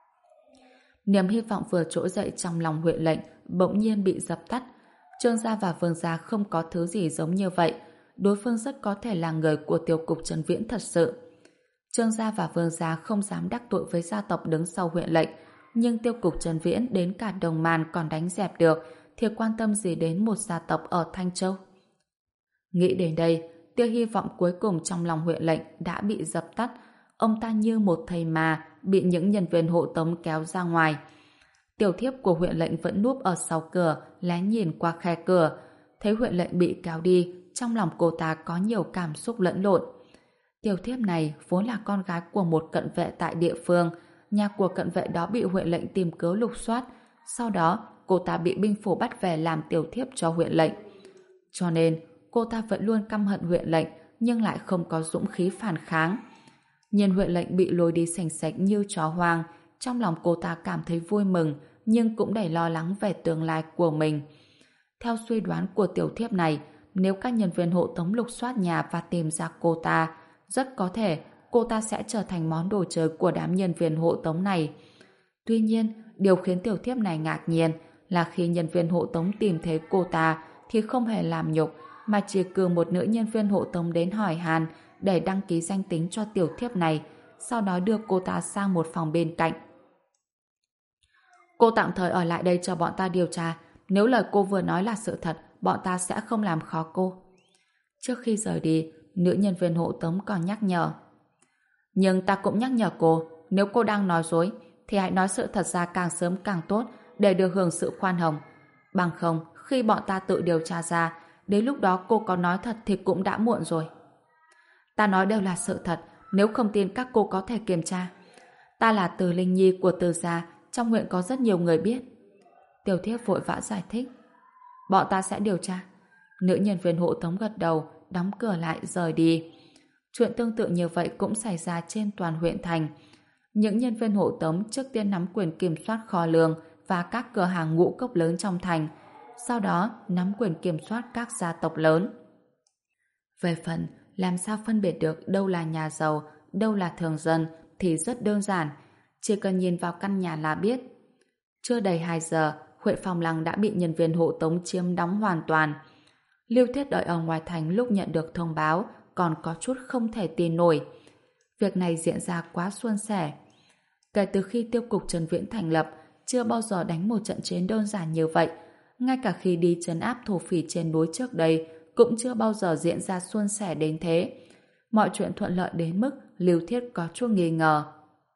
Niềm hy vọng vừa trỗi dậy trong lòng huyện lệnh bỗng nhiên bị dập tắt. Trương gia và Vương gia không có thứ gì giống như vậy. Đối phương rất có thể là người của tiêu cục Trần Viễn thật sự. Trương gia và Vương gia không dám đắc tội với gia tộc đứng sau huyện lệnh, nhưng tiêu cục Trần Viễn đến cả Đồng Man còn đánh dẹp được, thì quan tâm gì đến một gia tộc ở Thanh Châu? Nghĩ đến đây, tia hy vọng cuối cùng trong lòng huyện lệnh đã bị dập tắt. Ông ta như một thầy mà bị những nhân viên hộ tống kéo ra ngoài. Tiểu thiếp của huyện lệnh vẫn núp ở sau cửa, lén nhìn qua khe cửa. Thấy huyện lệnh bị kéo đi, trong lòng cô ta có nhiều cảm xúc lẫn lộn. Tiểu thiếp này vốn là con gái của một cận vệ tại địa phương. Nhà của cận vệ đó bị huyện lệnh tìm cớ lục soát. Sau đó, cô ta bị binh phủ bắt về làm tiểu thiếp cho huyện lệnh. Cho nên, cô ta vẫn luôn căm hận huyện lệnh, nhưng lại không có dũng khí phản kháng. Nhìn huyện lệnh bị lôi đi sành sạch như chó hoang, trong lòng cô ta cảm thấy vui mừng, nhưng cũng đầy lo lắng về tương lai của mình. Theo suy đoán của tiểu thiếp này, nếu các nhân viên hộ tống lục soát nhà và tìm ra cô ta, rất có thể cô ta sẽ trở thành món đồ chơi của đám nhân viên hộ tống này. Tuy nhiên, điều khiến tiểu thiếp này ngạc nhiên là khi nhân viên hộ tống tìm thấy cô ta thì không hề làm nhục, mà chỉ cử một nữ nhân viên hộ tống đến hỏi han để đăng ký danh tính cho tiểu thiếp này, sau đó đưa cô ta sang một phòng bên cạnh. Cô tạm thời ở lại đây cho bọn ta điều tra. Nếu lời cô vừa nói là sự thật, bọn ta sẽ không làm khó cô. Trước khi rời đi, nữ nhân viên hộ tống còn nhắc nhở. Nhưng ta cũng nhắc nhở cô, nếu cô đang nói dối, thì hãy nói sự thật ra càng sớm càng tốt để được hưởng sự khoan hồng. Bằng không, khi bọn ta tự điều tra ra, đến lúc đó cô có nói thật thì cũng đã muộn rồi. Ta nói đều là sự thật, nếu không tin các cô có thể kiểm tra. Ta là Từ Linh Nhi của Từ gia, trong huyện có rất nhiều người biết. Tiểu thiếp vội vã giải thích. Bọn ta sẽ điều tra. Nữ nhân viên hộ tống gật đầu, đóng cửa lại rời đi. Chuyện tương tự như vậy cũng xảy ra trên toàn huyện thành. Những nhân viên hộ tống trước tiên nắm quyền kiểm soát kho lương và các cửa hàng ngũ cốc lớn trong thành, sau đó nắm quyền kiểm soát các gia tộc lớn. Về phần làm sao phân biệt được đâu là nhà giàu, đâu là thường dân thì rất đơn giản, chỉ cần nhìn vào căn nhà là biết. Chưa đầy hai giờ, huyện Phong Lăng đã bị nhân viên hộ tống chiếm đóng hoàn toàn. Lưu Thiết đợi ở ngoài thành lúc nhận được thông báo còn có chút không thể tin nổi. Việc này diễn ra quá suôn sẻ. Kể từ khi tiêu cục Trần Viễn thành lập, chưa bao giờ đánh một trận chiến đơn giản như vậy. Ngay cả khi đi trấn áp thổ phỉ trên núi trước đây, cũng chưa bao giờ diễn ra suôn sẻ đến thế. Mọi chuyện thuận lợi đến mức Lưu Thiết có chút nghi ngờ.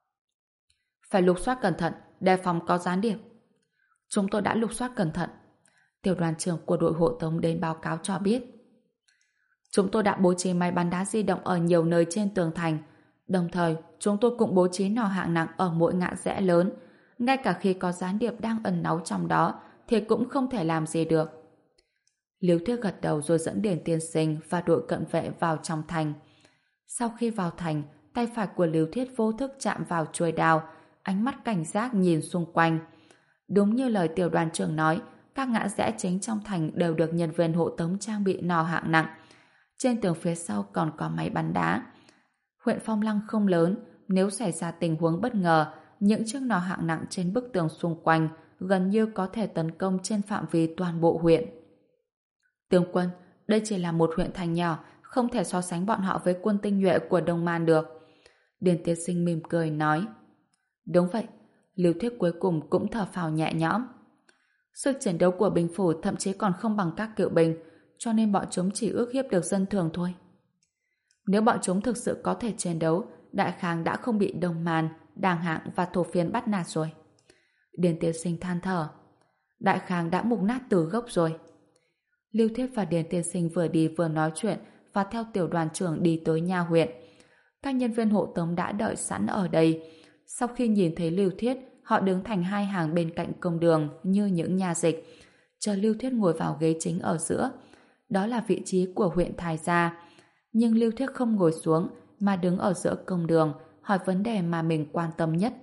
Phải lục soát cẩn thận, đề phòng có gián điệp. Chúng tôi đã lục soát cẩn thận. Tiểu đoàn trưởng của đội hộ tống đến báo cáo cho biết. Chúng tôi đã bố trí máy bắn đá di động ở nhiều nơi trên tường thành. Đồng thời, chúng tôi cũng bố trí nỏ hạng nặng ở mỗi ngã rẽ lớn. Ngay cả khi có gián điệp đang ẩn náu trong đó, thì cũng không thể làm gì được. Liêu Thuyết gật đầu rồi dẫn Điền Tiên Sinh và đội cận vệ vào trong thành. Sau khi vào thành, tay phải của Liêu Thuyết vô thức chạm vào chuôi đao, ánh mắt cảnh giác nhìn xung quanh. Đúng như lời tiểu đoàn trưởng nói, các ngã rẽ chính trong thành đều được nhân viên hộ tống trang bị nỏ hạng nặng. Trên tường phía sau còn có máy bắn đá. Huyện Phong Lăng không lớn, nếu xảy ra tình huống bất ngờ, những chiếc nỏ hạng nặng trên bức tường xung quanh gần như có thể tấn công trên phạm vi toàn bộ huyện. Tướng quân, đây chỉ là một huyện thành nhỏ, không thể so sánh bọn họ với quân tinh nhuệ của Đông Man được. Điền Tiên Sinh mỉm cười nói. Đúng vậy, Lưu Thuyết cuối cùng cũng thở phào nhẹ nhõm. Sức chiến đấu của binh phủ thậm chí còn không bằng các cựu binh, cho nên bọn chúng chỉ ước hiếp được dân thường thôi. Nếu bọn chúng thực sự có thể chiến đấu, Đại Khang đã không bị Đông Man, Đàng Hạng và Thổ Phiên bắt nạt rồi. Điền Tiên Sinh than thở. Đại Khang đã mục nát từ gốc rồi. Lưu Thiết và Điền tiên sinh vừa đi vừa nói chuyện và theo tiểu đoàn trưởng đi tới nha huyện. Các nhân viên hộ tống đã đợi sẵn ở đây. Sau khi nhìn thấy Lưu Thiết, họ đứng thành hai hàng bên cạnh công đường như những nha dịch, chờ Lưu Thiết ngồi vào ghế chính ở giữa. Đó là vị trí của huyện Thái Gia. Nhưng Lưu Thiết không ngồi xuống mà đứng ở giữa công đường, hỏi vấn đề mà mình quan tâm nhất.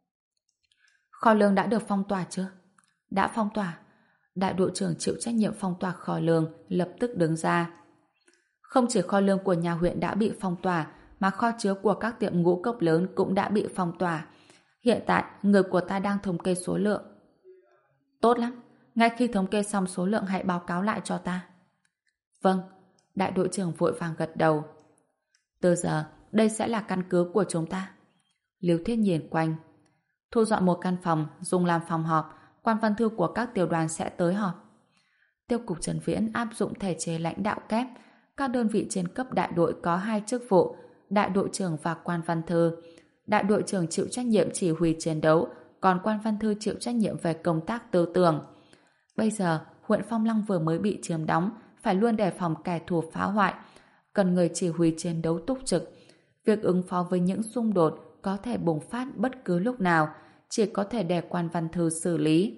Kho lương đã được phong tỏa chưa? Đã phong tỏa. Đại đội trưởng chịu trách nhiệm phong tỏa kho lương lập tức đứng ra. Không chỉ kho lương của nhà huyện đã bị phong tỏa, mà kho chứa của các tiệm ngũ cốc lớn cũng đã bị phong tỏa. Hiện tại, người của ta đang thống kê số lượng. Tốt lắm. Ngay khi thống kê xong số lượng hãy báo cáo lại cho ta. Vâng. Đại đội trưởng vội vàng gật đầu. Từ giờ, đây sẽ là căn cứ của chúng ta. Lưu Thiết nhìn quanh. Thu dọn một căn phòng, dùng làm phòng họp. Quan văn thư của các tiểu đoàn sẽ tới họp. Tiêu cục Trần Viễn áp dụng thể chế lãnh đạo kép. Các đơn vị trên cấp đại đội có hai chức vụ, đại đội trưởng và quan văn thư. Đại đội trưởng chịu trách nhiệm chỉ huy chiến đấu, còn quan văn thư chịu trách nhiệm về công tác tư tưởng. Bây giờ, huyện Phong Lăng vừa mới bị chiếm đóng, phải luôn đề phòng kẻ thù phá hoại, cần người chỉ huy chiến đấu túc trực. Việc ứng phó với những xung đột có thể bùng phát bất cứ lúc nào, chỉ có thể để quan văn thư xử lý.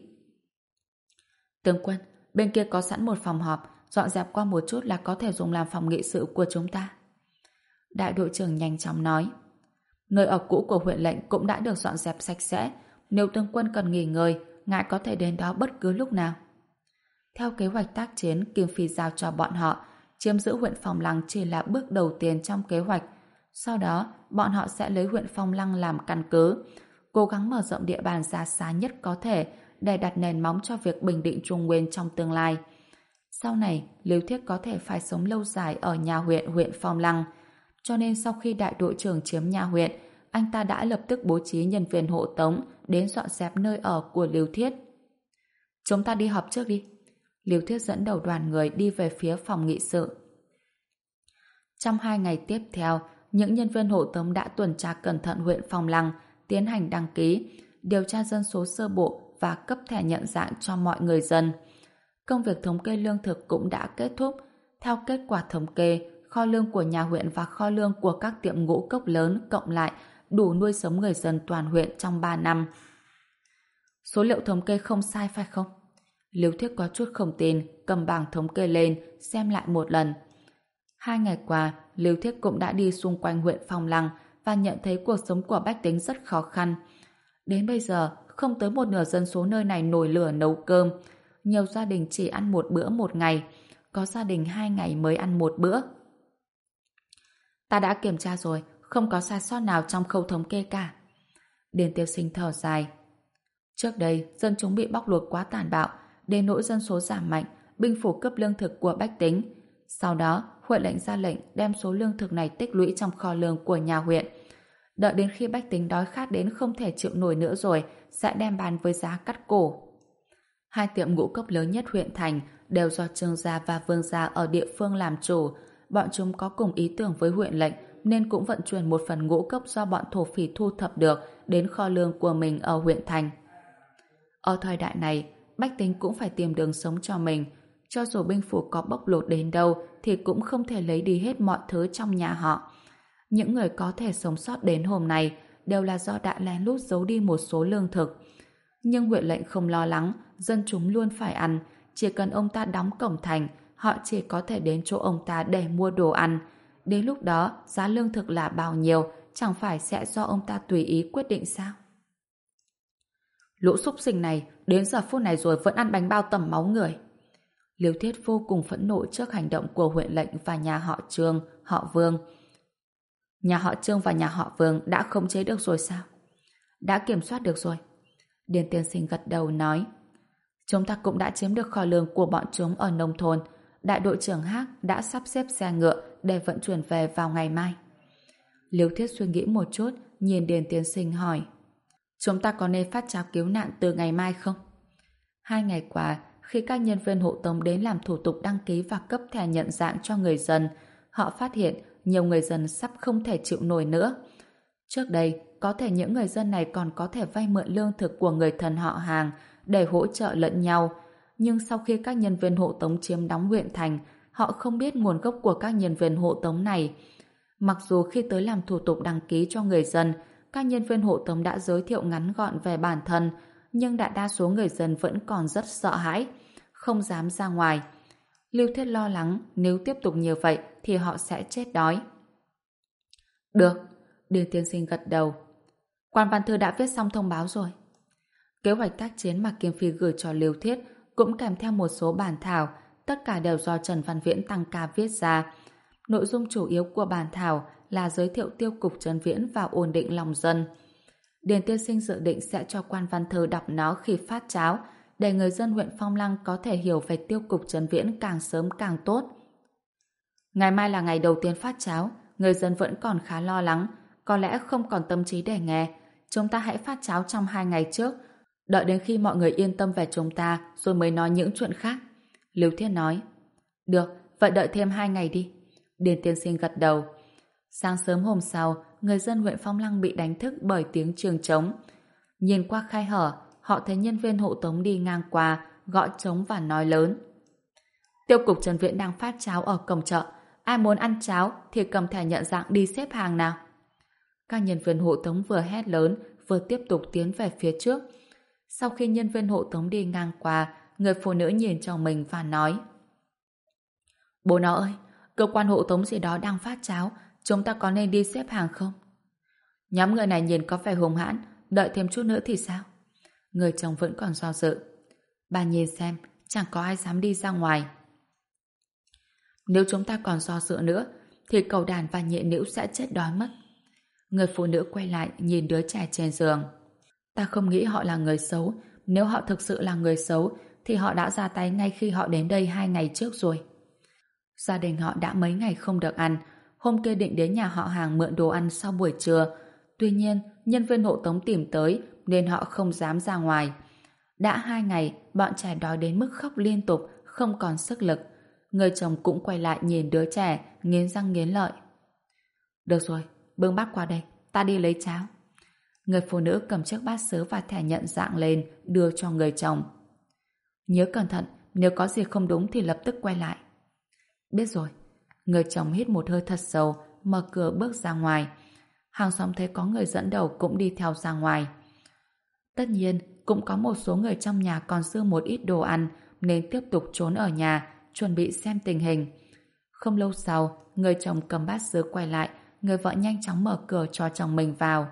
Tướng quân, bên kia có sẵn một phòng họp, dọn dẹp qua một chút là có thể dùng làm phòng nghị sự của chúng ta. Đại đội trưởng nhanh chóng nói. Nơi ở cũ của huyện lệnh cũng đã được dọn dẹp sạch sẽ. Nếu tướng quân cần nghỉ ngơi, ngài có thể đến đó bất cứ lúc nào. Theo kế hoạch tác chiến Kim Phi giao cho bọn họ, chiếm giữ huyện Phong Lăng chỉ là bước đầu tiên trong kế hoạch. Sau đó, bọn họ sẽ lấy huyện Phong Lăng làm căn cứ, cố gắng mở rộng địa bàn ra xa nhất có thể để đặt nền móng cho việc bình định Trung Nguyên trong tương lai. Sau này, Lưu Thiết có thể phải sống lâu dài ở nhà huyện huyện Phong Lăng. Cho nên sau khi đại đội trưởng chiếm nhà huyện, anh ta đã lập tức bố trí nhân viên hộ tống đến dọn dẹp nơi ở của Lưu Thiết. Chúng ta đi họp trước đi. Lưu Thiết dẫn đầu đoàn người đi về phía phòng nghị sự. Trong hai ngày tiếp theo, những nhân viên hộ tống đã tuần tra cẩn thận huyện Phong Lăng, tiến hành đăng ký, điều tra dân số sơ bộ và cấp thẻ nhận dạng cho mọi người dân. Công việc thống kê lương thực cũng đã kết thúc. Theo kết quả thống kê, kho lương của nhà huyện và kho lương của các tiệm ngũ cốc lớn cộng lại đủ nuôi sống người dân toàn huyện trong ba năm. Số liệu thống kê không sai phải không? Lưu Thiết có chút không tin, cầm bảng thống kê lên, xem lại một lần. Hai ngày qua, Lưu Thiết cũng đã đi xung quanh huyện Phong Lăng và nhận thấy cuộc sống của bách tính rất khó khăn. Đến bây giờ, không tới một nửa dân số nơi này nổi lửa nấu cơm. Nhiều gia đình chỉ ăn một bữa một ngày, có gia đình hai ngày mới ăn một bữa. Ta đã kiểm tra rồi, không có sai sót nào trong khâu thống kê cả. Điền Tiêu Sinh thở dài. Trước đây, dân chúng bị bóc lột quá tàn bạo, đến nỗi dân số giảm mạnh, binh phủ cướp lương thực của bách tính. Sau đó, huyện lệnh ra lệnh đem số lương thực này tích lũy trong kho lương của nhà huyện. Đợi đến khi bách tính đói khát đến không thể chịu nổi nữa rồi, sẽ đem bán với giá cắt cổ. Hai tiệm ngũ cốc lớn nhất huyện thành đều do Trương gia và Vương gia ở địa phương làm chủ. Bọn chúng có cùng ý tưởng với huyện lệnh nên cũng vận chuyển một phần ngũ cốc do bọn thổ phỉ thu thập được đến kho lương của mình ở huyện thành. Ở thời đại này, bách tính cũng phải tìm đường sống cho mình. Cho dù binh phủ có bóc lột đến đâu thì cũng không thể lấy đi hết mọi thứ trong nhà họ. Những người có thể sống sót đến hôm nay đều là do đã lén lút giấu đi một số lương thực. Nhưng huyện lệnh không lo lắng, dân chúng luôn phải ăn. Chỉ cần ông ta đóng cổng thành, họ chỉ có thể đến chỗ ông ta để mua đồ ăn. Đến lúc đó, giá lương thực là bao nhiêu, chẳng phải sẽ do ông ta tùy ý quyết định sao? Lũ súc sinh này, đến giờ phút này rồi vẫn ăn bánh bao tẩm máu người. Liêu Thiết vô cùng phẫn nộ trước hành động của huyện lệnh và nhà họ Trương, họ Vương. Nhà họ Trương và nhà họ Vương đã khống chế được rồi sao? Đã kiểm soát được rồi. Điền Tiên Sinh gật đầu nói. Chúng ta cũng đã chiếm được kho lương của bọn chúng ở nông thôn. Đại đội trưởng Hác đã sắp xếp xe ngựa để vận chuyển về vào ngày mai. Liêu Thiết suy nghĩ một chút, nhìn Điền Tiên Sinh hỏi. Chúng ta có nên phát cháo cứu nạn từ ngày mai không? Hai ngày qua, khi các nhân viên hộ tống đến làm thủ tục đăng ký và cấp thẻ nhận dạng cho người dân, họ phát hiện nhiều người dân sắp không thể chịu nổi nữa. Trước đây, có thể những người dân này còn có thể vay mượn lương thực của người thân họ hàng để hỗ trợ lẫn nhau. Nhưng sau khi các nhân viên hộ tống chiếm đóng huyện thành, họ không biết nguồn gốc của các nhân viên hộ tống này. Mặc dù khi tới làm thủ tục đăng ký cho người dân, các nhân viên hộ tống đã giới thiệu ngắn gọn về bản thân, nhưng đại đa số người dân vẫn còn rất sợ hãi, không dám ra ngoài. Lưu Thiết lo lắng nếu tiếp tục như vậy thì họ sẽ chết đói. Được, Điền tiên sinh gật đầu. Quan văn thư đã viết xong thông báo rồi. Kế hoạch tác chiến mà Kim Phi gửi cho Lưu Thiết cũng kèm theo một số bản thảo, tất cả đều do Trần Văn Viễn tăng ca viết ra. Nội dung chủ yếu của bản thảo là giới thiệu tiêu cục Trấn Viễn và ổn định lòng dân. Điền tiên sinh dự định sẽ cho quan văn thư đọc nó khi phát cháo, để người dân huyện Phong Lăng có thể hiểu về tiêu cục Trấn Viễn càng sớm càng tốt. Ngày mai là ngày đầu tiên phát cháo, người dân vẫn còn khá lo lắng, có lẽ không còn tâm trí để nghe. Chúng ta hãy phát cháo trong hai ngày trước, đợi đến khi mọi người yên tâm về chúng ta rồi mới nói những chuyện khác. Lưu Thiết nói. Được, vậy đợi thêm hai ngày đi. Điền tiên sinh gật đầu. Sáng sớm hôm sau, người dân huyện Phong Lăng bị đánh thức bởi tiếng trường trống. Nhìn qua khe hở, họ thấy nhân viên hộ tống đi ngang qua, gõ trống và nói lớn. Tiêu cục Trần Viễn đang phát cháo ở cổng chợ. Ai muốn ăn cháo thì cầm thẻ nhận dạng đi xếp hàng nào. Các nhân viên hộ tống vừa hét lớn, vừa tiếp tục tiến về phía trước. Sau khi nhân viên hộ tống đi ngang qua, người phụ nữ nhìn chồng mình và nói. Bố nó ơi, cơ quan hộ tống gì đó đang phát cháo, chúng ta có nên đi xếp hàng không? Nhóm người này nhìn có vẻ hung hãn, đợi thêm chút nữa thì sao? Người chồng vẫn còn do dự. Bà nhìn xem, chẳng có ai dám đi ra ngoài. Nếu chúng ta còn do dự nữa, thì Cầu Đàn và Nhị Nữu sẽ chết đói mất. Người phụ nữ quay lại nhìn đứa trẻ trên giường. Ta không nghĩ họ là người xấu. Nếu họ thực sự là người xấu, thì họ đã ra tay ngay khi họ đến đây hai ngày trước rồi. Gia đình họ đã mấy ngày không được ăn. Hôm kia định đến nhà họ hàng mượn đồ ăn sau buổi trưa. Tuy nhiên, nhân viên hộ tống tìm tới nên họ không dám ra ngoài. Đã hai ngày, bọn trẻ đói đến mức khóc liên tục, không còn sức lực. Người chồng cũng quay lại nhìn đứa trẻ, nghiến răng nghiến lợi. Được rồi, bưng bát qua đây, ta đi lấy cháo. Người phụ nữ cầm chiếc bát sứ và thẻ nhận dạng lên, đưa cho người chồng. Nhớ cẩn thận, nếu có gì không đúng thì lập tức quay lại. Biết rồi. Người chồng hít một hơi thật sâu, mở cửa bước ra ngoài. Hàng xóm thấy có người dẫn đầu cũng đi theo ra ngoài. Tất nhiên, cũng có một số người trong nhà còn dư một ít đồ ăn nên tiếp tục trốn ở nhà, chuẩn bị xem tình hình. Không lâu sau, người chồng cầm bát sứ quay lại, người vợ nhanh chóng mở cửa cho chồng mình vào.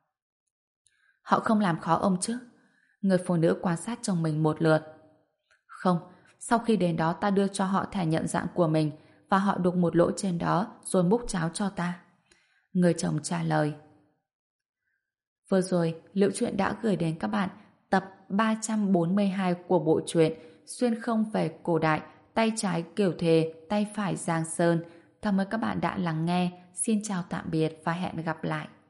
Họ không làm khó ông chứ? Người phụ nữ quan sát chồng mình một lượt. Không, sau khi đến đó ta đưa cho họ thẻ nhận dạng của mình và họ đục một lỗ trên đó rồi múc cháo cho ta. Người chồng trả lời. Vừa rồi, Liễu Chuyện đã gửi đến các bạn tập ba trăm bốn mươi hai của bộ truyện Xuyên không về cổ đại, tay trái Kiều Thề, tay phải Giang Sơn. Cảm ơn các bạn đã lắng nghe. Xin chào tạm biệt và hẹn gặp lại.